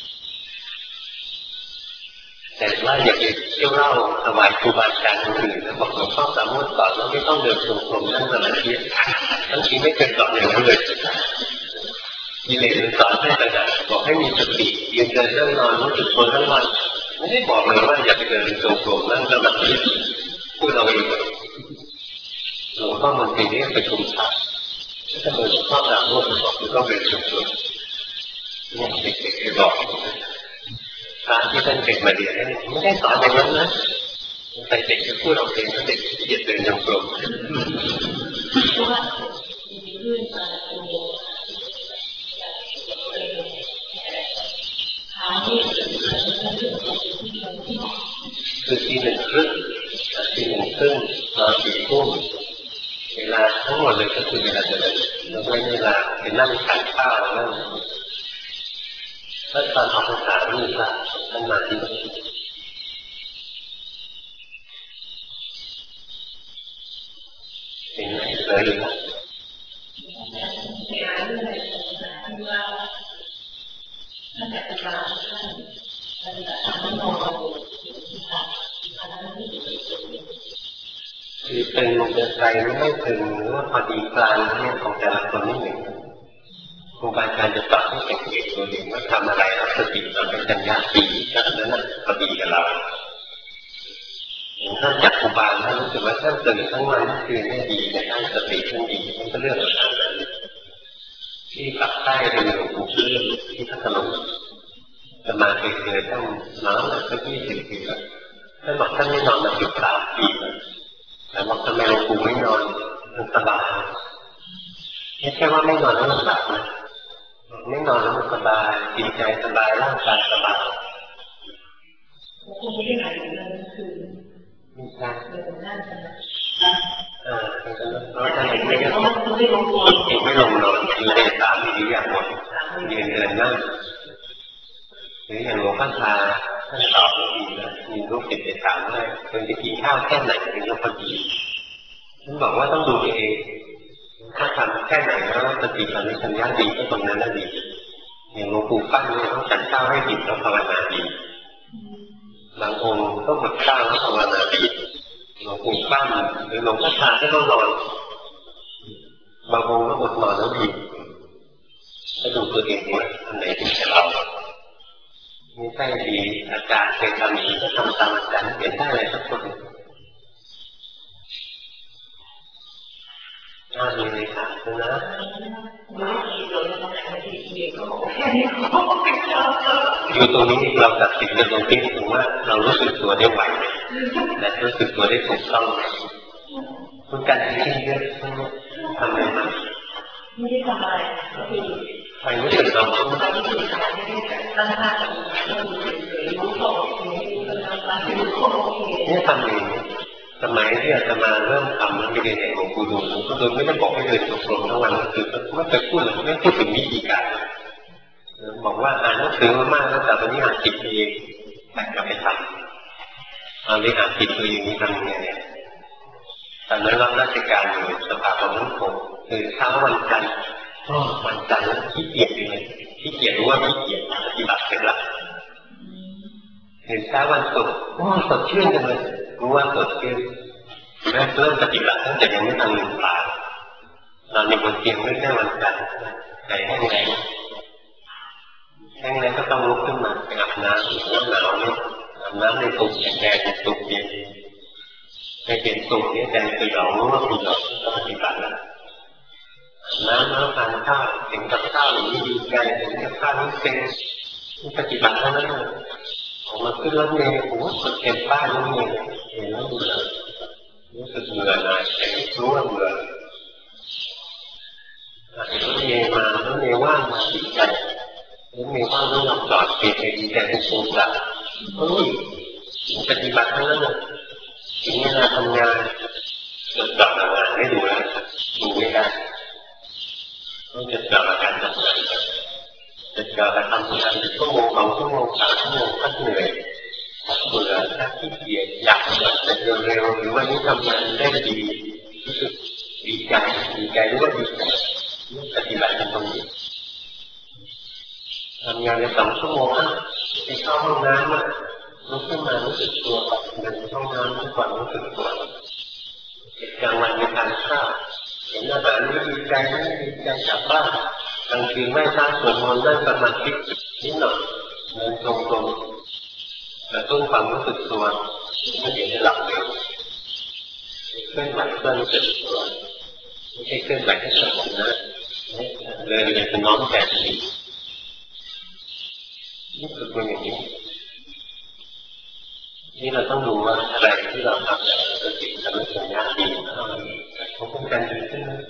Speaker 1: แต่ว่าอย่าไปเที่ยวเล่าถวายครูบาอาจารย์คนอื่นนะบอกหลวงพ่อสามารถสอนว่าไม่ต้องเดินจงกรมนั่งสมาธิทั้งที่ไม่เคยสอนอย่างนั้นเลยกิเลสมันสอนให้แต่บอกให้มีสติยืนเดินนั่งนอนรู้สึกตัวทั้งวันไม่ได้บอกเลยว่าอย่าไปเดินจงกรมนั่งสมาธิพูดเราเองหลวงพ่อมันเป็นเรื่องประชุมชาติถ้าหลวงพ่อสามารถบอกไม่ต้องเดินจงกรมเนี่ยเด็กๆบอกการที่ท่านเด็กมาเรียนไม่ได้สอนอย่างนั้นนะแต่เด็กจะพูดออกเองก็เด็กเหยียดเดินจงกรมคือตี 1:30นอน4 ทุ่มเวลาทั้งหมดเลยก็คือเวลาเดินเราไม่ได้เวลาไปนั่งทานข้าวนั่งแล้วตอนออกพรรษานี่ค่ะท่านมาที่เป็นไหนเลยนะคือตึงจะใจไม่ตึงหรือว่าพอดีกลางเนี่ยของแต่ละคนนี่หนึ่งครูบาอาจารย์จะปรับให้สังเกตตัวเองว่าทำอะไรแล้วสติเราเป็นสัญญาดีก็นั้นพอดีกับเราท่านจักรบาลท่านรู้สึกว่าท่านตื่นทั้งวันทั้งคืนได้ดีแต่ท่านสติท่านดีท่านก็เลือกทางนั้นที่ปักใต้เป็นหลวงปู่เลื่อนที่พัทลุงจะมาเคยท่านน้องสัก20 ปีแล้วท่านบอกท่านไม่นอนมา13 ปีแต่บอกทำไมหลวงปู่ไม่นอนมันสบายไม่ใช่ว่าไม่นอนแล้วลำบากนะไม่นอนแล้วมันสบายจิตใจสบายร่างกายสบาย
Speaker 2: คุณไม่ได้หมายถึงนั้นคือ
Speaker 1: ไม่ใช่
Speaker 2: นั่นใช่ไหม
Speaker 1: เราจะเห็นไม่ลงนอนอยู่ในสามอีกอย่างหมดยืนเดินนั่งหรืออย่างหลวงพ่อชาท่านตอบดีนะมีลูกศิษย์ไปถามว่าควรจะกินข้าวแค่ไหนถึงจะพอดีท่านบอกว่าต้องดูตัวเองถ้าทำแค่ไหนแล้วสติสัมปชัญญะดีก็ตรงนั้นน่ะดีอย่างหลวงปู่ปั้นเนี่ยต้องฉันข้าวให้ดีแล้วภาวนาดีบางองค์ต้องอดข้าวแล้วภาวนาดีหลวงปู่ปั้นหรือหลวงพ่อชาก็ต้องนอนบางองค์ก็อดนอนแล้วดีถ้าดูตัวเองว่าอันไหนถึงจะเราไม่ใช่ดีอาจารย์เคยทำอย่างนี้ก็ทำตามอาจารย์เปลี่ยนได้เลยทุกคนน่ามีเลยค่ะนะอยู่ตรงนี้เราตัดสินกันตรงที่ถึงว่าเรารู้สึกตัวได้ไหวและรู้สึกตัวได้ถูกต้องคุณการที่เยอะทำอะไรมา
Speaker 2: ไม่ได้ทำอะไร
Speaker 1: ไปรู้สึกเราเนี่ยทำเองสมัยที่อาตมาเริ่มทำแล้วไปเรียนอย่างหลวงปู่ดูลหลวงปู่ดูลไม่ได้บอกให้เดินจงกรมทั้งวันคือไม่เคยพูดเลยไม่พูดถึงวิธีการบอกว่าอ่านหนังสือมากแล้วแต่ตอนนี้อ่านจิตเองแต่กลับไปทำตอนนี้อ่านจิตตัวเองนี่ทำยังไงตอนนั้นรับราชการอยู่สภาความมั่นคงคือเช้าวันจันทร์ก็วันจันทร์ขี้เกียจเลยขี้เกียจรู้ว่าขี้เกียจปฏิบัติเป็นหลักเห็นเช้าวันศุกร์สดชื่นจังเลยรู้ว่าสดชื่นเริ่มปฏิบัติตั้งแต่ยังไม่ทันลืมตานอนอยู่บนเตียงไม่ใช่วันจันทร์ใจแห้งแล้งก็ต้องลุกขึ้นมาไปอาบน้ำหนาวเนี่ยอาบน้ำในตุ่มแดงๆตุ่มเย็นไปเห็นตุ่มนี้ใจตีหลงรู้ว่าตีหลงก็ปฏิบัติแล้วน้ำแล้วทานข้าวเห็นกับข้าวอย่างนี้ดีใจเห็นกับข้าวนี้เป็นปฏิบัติเท่านั้นเองออกมาขึ้นรถเมล์โอ้โหกดเต็มป้ายรถเมล์เห็นแล้วเบื่อรู้สึกเบื่อหน่ายแต่รู้ว่าเบื่อรถเมล์มารถเมล์ว่างมาดีใจรถเมล์ว่างแล้วเราจอดเปลี่ยนไปดีใจเป็นโซนละเฮ้ยปฏิบัติเท่านั้นเองถึงเวลาทำงานจดจ่อทำงานไม่ดูแล้วดูไม่ได้ต้องจดจ่อกับการทำงานจดจ่อกับทำงานชั่วโมง2 ชั่วโมง3 ชั่วโมงก็เหนื่อยเบื่อถ้าขี้เกียจอยากจะเร็วๆหรือวันนี้ทำงานได้ดีรู้สึกดีใจรู้ว่าดีใจปฏิบัติตรงนี้ทำงานใน2 ชั่วโมงไปเข้าห้องน้ำลุกขึ้นมารู้สึกตัวเดินเข้าห้องน้ำทุกวันรู้สึกตัวกลางวันในทานข้าวเห็นอาหารนี้ดีใจไม่ดีใจกลับบ้านกลางคืนไม่ทราบสวดมนต์นั่งสมาธินิดหน่อยเดินตรงๆแต่ต้นความรู้สึกตัวไม่เดี๋ยวจะหลับเร็วเคลื่อนไหวเพื่อรู้สึกตัวไม่ใช่เคลื่อนไหวให้สงบนะเลยจะน้อมใจนี่คือเป็นอย่างนี้นี่เราต้องดูว่าอะไรที่เราทำแล้วสติทำให้สัญญาดีเขาเป็นการดีขึ้นนะ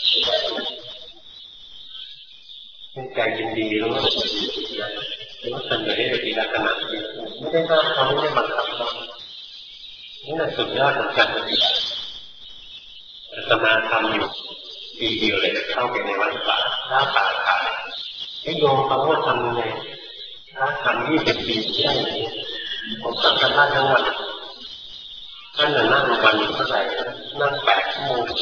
Speaker 1: เป็นใจยินดีรู้ว่ารู้ว่าสัญญาได้ดีลักษณะไม่ได้ห้ามเขาไม่ได้บังคับเขานี่แหละสุดยอดของการปฏิบัติสมาทำอยู่ปีเดียวเลยเข้าไปในวันป่าหน้าป่าขายให้โยมเขาว่าทำยังไงถ้าทำ20 ปีได้ผมสัมภาษณ์ทั้งวันท่านนั่งวันเท่าไหร่นั่ง8 ชั่วโมง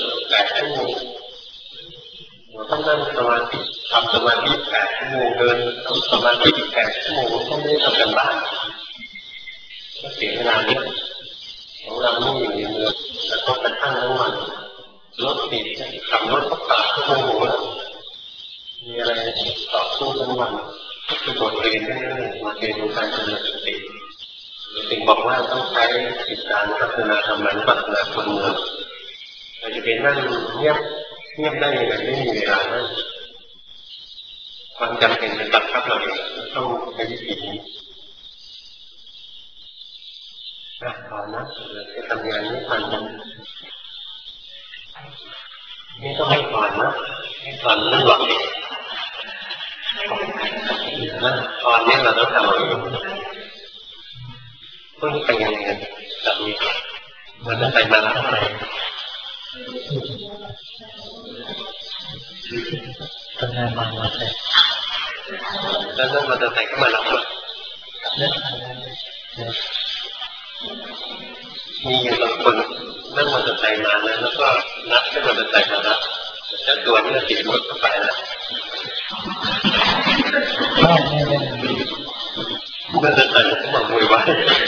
Speaker 1: ท่านนั่งสมาธิทำสมาธิ8 ชั่วโมงเดินทำสมาธิอีก8 ชั่วโมงท่านไม่ได้ทำกันบ้านก็เสียเวลาเยอะของเราไม่อยู่ในเมืองแล้วก็กระทั่งทั้งวันรถติดขับรถก็ป่าก็โมโหมีอะไรต่อสู้ทั้งวันคือบทเรียนได้เลยบทเรียนของการเจริญสติถึงบอกว่าต้องใช้จิตการพัฒนาธรรมะพัฒนาคนเมืองเราจะไปนั่งเงียบได้ยังไงไม่มีเวลานั่งความจำเป็นเป็นบังคับเราเองต้องใช้วิธีนี้พอนะจะทำงานไม่ทันนี่ต้องให้ก่อนนะให้ก่อนไม่หวังเองนะตอนนี้เราต้องทำเอาเองพวกนี้ไปยังไงกันแบบนี้มันจะไปมาแล้วเท่าไหร่
Speaker 3: ทำงานมาแต่
Speaker 1: แล้วนั่งมอเตอร์ไซค์ก็มารับเลยมีอย่างบางคนนั่งมอเตอร์ไซค์มาแล้วก็นัดให้มอเตอร์ไซค์มารับแล้วตัวนี่ก็ติดรถเข้าไปแล้วมอเตอร์ไซค์ก็มาโวยวาย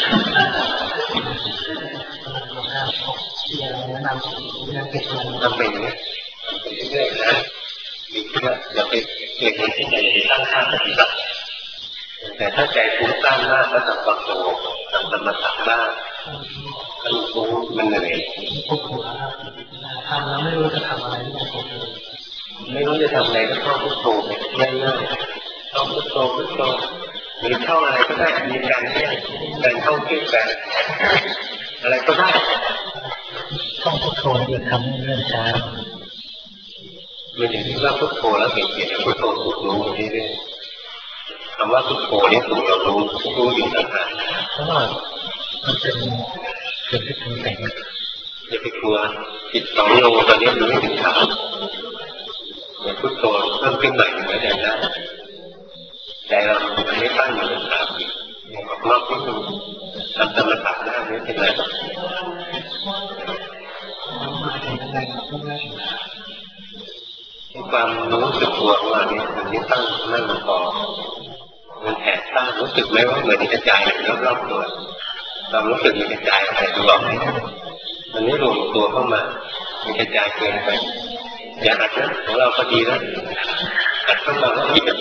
Speaker 1: ทำเป็นเนี่ยเรื่อยๆนะมีเพื่ออย่าไปเก็บไว้ที่ใจไปตั้งค่าปฏิบัติแต่ถ้าใจฟุ้งซ่านมากก็ทำความสงบทำสมถะบ้างถ้าฟุ้งมันเหนื่อย
Speaker 3: ทำแล้วไม่รู้จะทำอะไร
Speaker 1: ไม่รู้จะทำอะไรก็ท่องพุทโธไปง่ายๆท่องพุทโธหรือท่องอะไรก็ได้มีการเนี่ยการท่องเที่ยวกันอะไรก็ได้
Speaker 3: ต้องพุทโธจะทำเรื่องช้า
Speaker 1: มันอย่างที่ว่าพุทโธแล้วเห็นพุทโธถูกรู้นี่เรื่องคำว่าพุทโธนี่ถูกเรารู้อยู่ต่างหาก
Speaker 3: เพราะว่ามันเป็นที่ทำแต่ง
Speaker 1: อย่าไปกลัวจิต2 โลตอนนี้รู้ไม่ถึงฐานอย่าพุทโธเพิ่มขึ้นหน่อยก็ได้นะแต่เราไม่ตั้งอยู่ในฐานอย่างออกนอกนิดนึงทำสมถะได้ไม่เป็นไรความรู้สึกตัวของเราเนี่ยมันไม่ตั้งมั่นพอมันแอบตั้งรู้สึกไหมว่าเหมือนกระจายรอบๆตัวความรู้สึกมันกระจายไปดูออกไหมมันไม่รวมตัวเข้ามามันกระจายเกินไปอย่าอัดนะของเราพอดีแล้วอัดเข้ามาแล้วนี่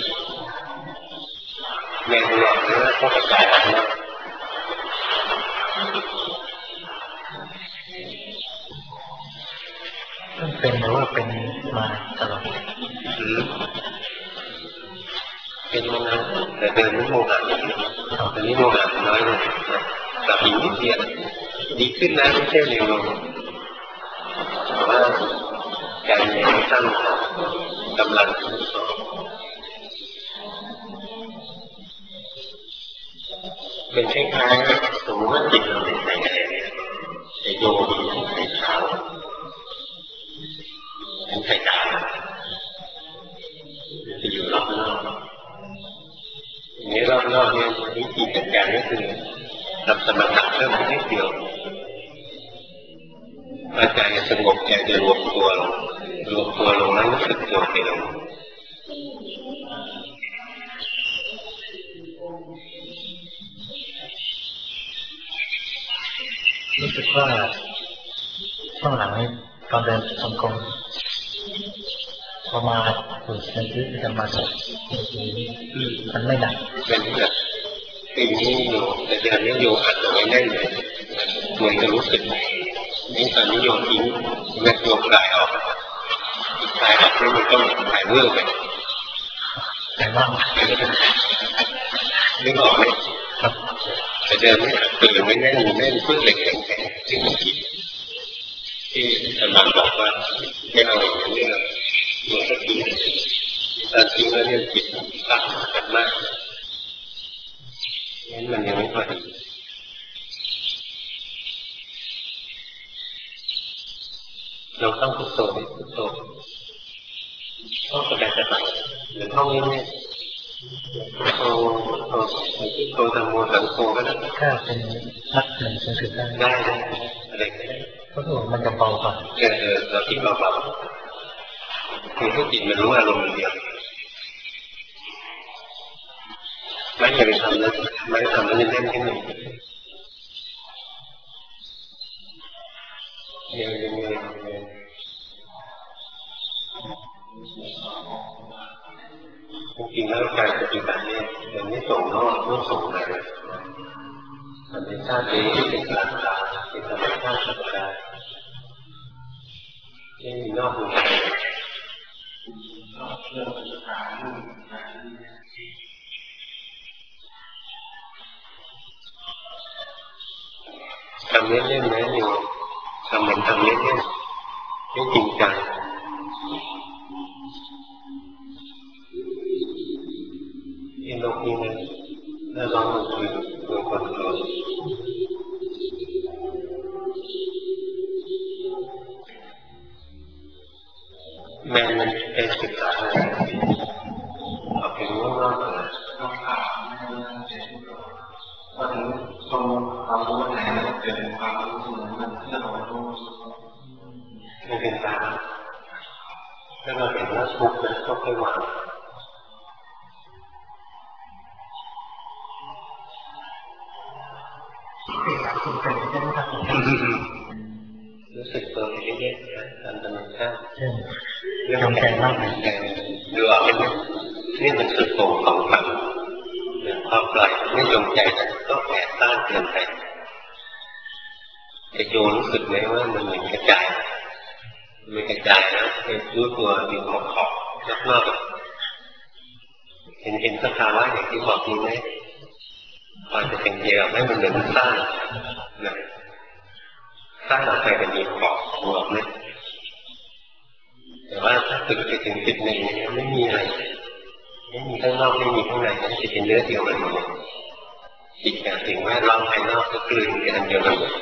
Speaker 1: แมงหลอกเนื้อก็กระจายออกมา
Speaker 3: เป็นหรือว่าเป็นมาตลอด
Speaker 1: เป็นมานานแต่เดินไม่โมหะตอนนี้โมหะน้อยเลยแต่อีกนิดเดียวดีขึ้นนะไม่ใช่เร็วลงแต่ว่าการเรียนตั้งกำลังเป็นคล้ายๆสมมติว่าจิตเราเป็นแสงแดดแต่โยมเป็นไข่ขาวเป็นไข่ดาวจะอยู่รอบนอกอย่างนี้รอบนอกเนี่ยวิธีจัดการก็คือทำสมถะเพิ่มนิดเดียวใจจะสงบใจจะรวมตัวลงแล้วรู้สึกตัวไปลง
Speaker 3: รู้สึกว่าช่วงหลังนี้ตอนเดินจงกรมพอมาฝึกในชีวิตประจำวันมันไม่หนัก
Speaker 1: เป็นแบบปีนี้อยู่แต่เดือนนี้อยู่อัดเอาไว้แน่นเลยเหมือนจะรู้สึกนี่ตอนนี้โยนทิ้งเม็ดโยนกลายออกนี่มันต้องถ่ายเรื่องไป
Speaker 3: แต่ว่า
Speaker 1: นึกออกไหมครับแต่เดินไม่ตื่นไม่แน่นเพื่อเหล็กแข็งที่มันคิดที่อาจารย์บอกว่าไม่เอาอย่างนี้นะหลวงพ่อทีตอนทิ้งแล้วเนี่ยจิตตั้งกันมากงั้นมันยังไม่พอดีเราต้องพุทโธต้องแสดงสติหรือท่องนี้เนี่ยโธธรรมโมสังโฆก็ได้
Speaker 3: ถ้าเป็นรักหนึ่งถึง
Speaker 1: ได้อะไรก็ได้
Speaker 3: เพราะว่ามันจะเบากว่า
Speaker 1: เราคิดเบาๆคือให้จิตมันรู้อารมณ์เดียวไม่อย่าไปทำนะไม่ทำแล้วเล่นๆแค่หนึ่งจริงๆแล้วการปฏิบัติเนี่ยมันไม่ส่งนอกไม่ส่งในธรรมชาตินี้ที่เป็นกลางเป็นธรรมชาติธรรมดาไม่มีนอกในทำเล่นๆนะอยู่ทำเหมือนทำเล่นๆไม่จริงจังที่นกนี่นะถ้าร้องมันคือตัวคนโกรธแม่มันเป็นศึกษาเอาเป็นเรื่องนอกเลยว่าถึงตรงความรู้ไหนเป็นความรู้เหมือนมันที่เรารู้ไม่เป็นตามถ้าเราเห็นว่าทุกข์มันก็ค่อยวางรู้สึกตัวไปเรื่อยๆตามธรรมชาติ
Speaker 3: เรื่องแก่มากเลย
Speaker 1: ดูออกไหมนี่มันสุดโต่งของธรรมพอปล่อยไม่จงใจก็แอบต้านเกินไปแต่โยรู้สึกไหมว่ามันเหมือนกระจายมันกระจายนะรู้ตัวอยู่ขอบนอกๆเห็นสภาวะอย่างที่บอกนี้ไหมพอจะเป็นเดียวให้มันเหมือนสร้างนะสร้างออกไปเป็นมีขอบหัวเนี่ยแต่ว่าถ้าฝึกไปถึงจุดหนึ่งไม่มีอะไรไม่มีข้างนอกไม่มีข้างในมันจะเป็นเนื้อเดียวกันหมดจิตกับสิ่งแวดล้อมภายนอกก็กลืนกันเดียวกันหมด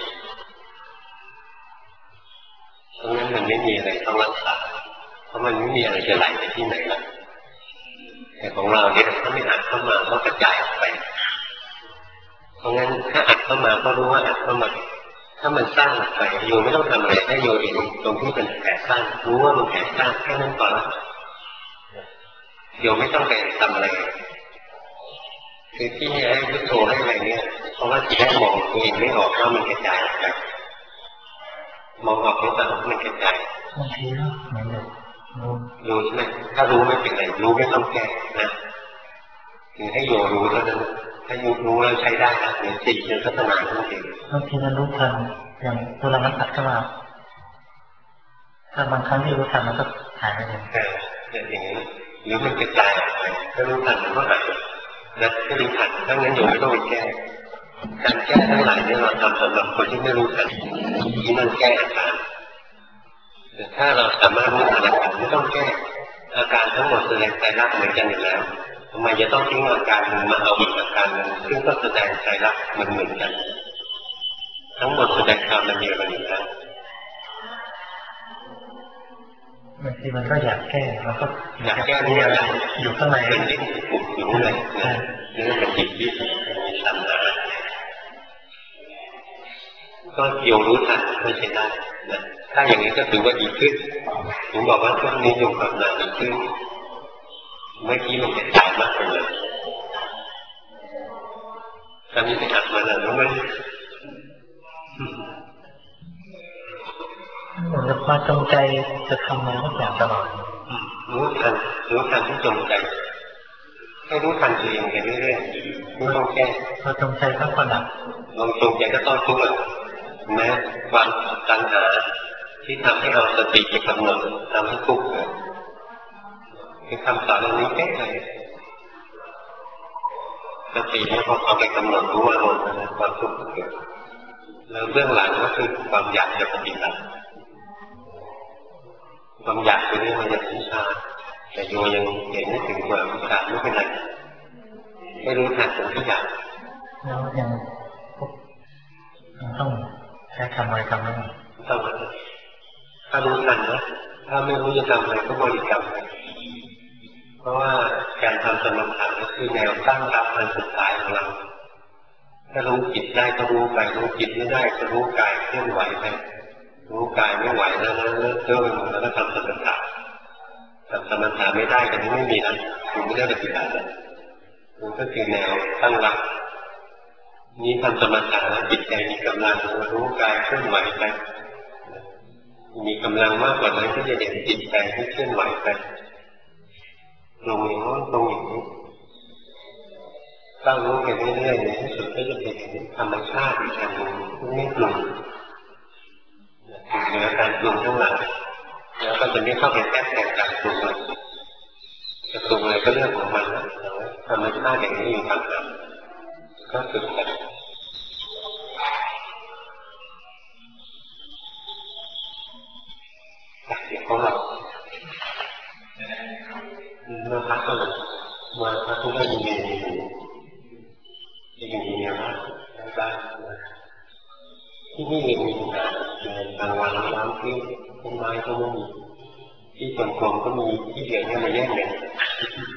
Speaker 1: เพราะงั้นมันไม่มีอะไรต้องรักษาเพราะมันไม่มีอะไรจะไหลไปที่ไหนละแต่ของเราเนี่ยถ้าไม่อัดเข้ามาก็กระจายออกไปเพราะงั้นถ้าอัดเข้ามาก็รู้ว่าอัดเข้ามาถ้ามันสร้างออกไปโยไม่ต้องทำอะไรให้โยเห็นตรงที่เป็นแผลสร้างรู้ว่ามันแผลสร้างแค่นั้นพอละโยมไม่ต้องไปทำอะไรคือที่ให้พุทโธให้อะไรเนี่ยเพราะว่าทีแรกมองตัวเองไม่ออกว่ามันกระจายออกไปมองออกแล้วแต่มันกระจาย
Speaker 3: บางทีเหมือนแบบ
Speaker 1: รู้ใช่ไหมถ้ารู้ไม่เป็นไรรู้ไม่ต้องแก้นะคือให้โยมรู้เท่านั้นถ้าโยมรู้แล้วใช้ได้นะเหมือนจิตเป็นพัฒนาตัวเอง
Speaker 3: บางทีมันรู้ทันอย่างเวลามันตัดเข้ามาถ้าบางครั้งที่รู้ทันมันก็หายไปเลย
Speaker 1: อย่างนี้หรือมันกระจายออกไปถ้ารู้ทันมันก็หายนะถ้ารู้ทันถ้างั้นโยมไม่ต้องไปแก้การแก้ทั้งหลายเนี่ยเราทำสำหรับคนที่ไม่รู้ทันที่นั่นแก้อาการแต่ถ้าเราสามารถรู้ทันอาการไม่ต้องแก้อาการทั้งหมดแสดงใจรักเหมือนกันอยู่แล้วทำไมจะต้องทิ้งอาการหนึ่งมาเอาอีกอาการหนึ่งซึ่งก็แสดงใจรักมันเหมือนกันทั้งหมดแสดงความมันเดียวกันอยู่แล้ว
Speaker 3: บางทีมันก็อยากแก้มันก็
Speaker 1: อยากแก้นี่อะไร
Speaker 3: อยู่ข้างใน
Speaker 1: เป็นที่ปุกอยู่เลยนี่เป็นจิตที่มีสัมมาก็โยมรู้ทันไม่ใช่ได้นะถ้าอย่างนี้ก็ถือว่าดีขึ้นผมบอกว่าช่วงนี้โยมภาวนาดีขึ้นเมื่อกี้มันเป็นใจมากเลยตอนนี้ไปหัดมาแล้วมัน
Speaker 3: เหมือนกับความจงใจจะทำอะไรทุกอย่างตลอด
Speaker 1: รู้ทันที่จงใจให้รู้ทันตัวเองไปเรื่อยๆไม่ต้องแก้
Speaker 3: เราจงใจต้องคนดับ
Speaker 1: ลองจงใจก็ต้องทุกข์แม้ความตัณหาที่ทำให้เราสติไปกำหนดทำให้ทุกข์คือคำสอนอันนี้เป๊ะเลยสติเนี่ยพอเอาไปกำหนดรู้อารมณ์นะความทุกข์เกิดแล้วเบื้องหลังก็คือความอยากจะปฏิบัติความอยากตัวนี้มันจะถึงชาแต่โยยังเห็นไม่ถึงความวิชาไม่เป็นไรไม่รู้ทันตรงที่อยาก
Speaker 3: แล้วยังต้องใช้คำอะไรคำนั้น
Speaker 1: ต้องถ้ารู้ทันนะถ้าไม่รู้จะทำอะไรก็บริกรรมเพราะว่าการทำสมถะก็คือแนวตั้งรับอันสุดท้ายของเราถ้ารู้จิตได้ก็รู้กายรู้จิตไม่ได้ก็รู้กายเคลื่อนไหวไปรู้กายไม่ไหวแล้วนะเลิกเลิกไปหมดแล้วก็ทำสมถะทำสมถะไม่ได้ก็ไม่มีนะคุณไม่ได้ปฏิบัติมันก็คือแนวตั้งรับนี้ทำสมถะแล้วจิตใจมีกำลังรู้กายเคลื่อนไหวไปมีกำลังมากกว่านั้นที่จะเห็นจิตใจที่เคลื่อนไหวไปลงอย่างนั้นตรงอย่างนี้ตั้งรู้ไปเรื่อยๆในที่สุดก็จะเป็นธรรมชาติอีกอันหนึ่งไม่ปรุงเหนือการปรุงทั้งหลายแล้วก็จะไม่เข้าไปแทรกแซงการปรุงเลยจะปรุงอะไรก็เรื่องของมันนะธรรมชาติอย่างนี้อยู่ทางนั้นก็ฝึกกันเดี๋ยวเขาหลับมาพักก็เลยมาพักก็ได้ยินเนี่ยนะได้ที่นี่มีงานกลางวันร้านที่ต้นไม้ก็ไม่มีที่ตรงกลมก็มีที่เดียวเนี่ยมาแยกเลย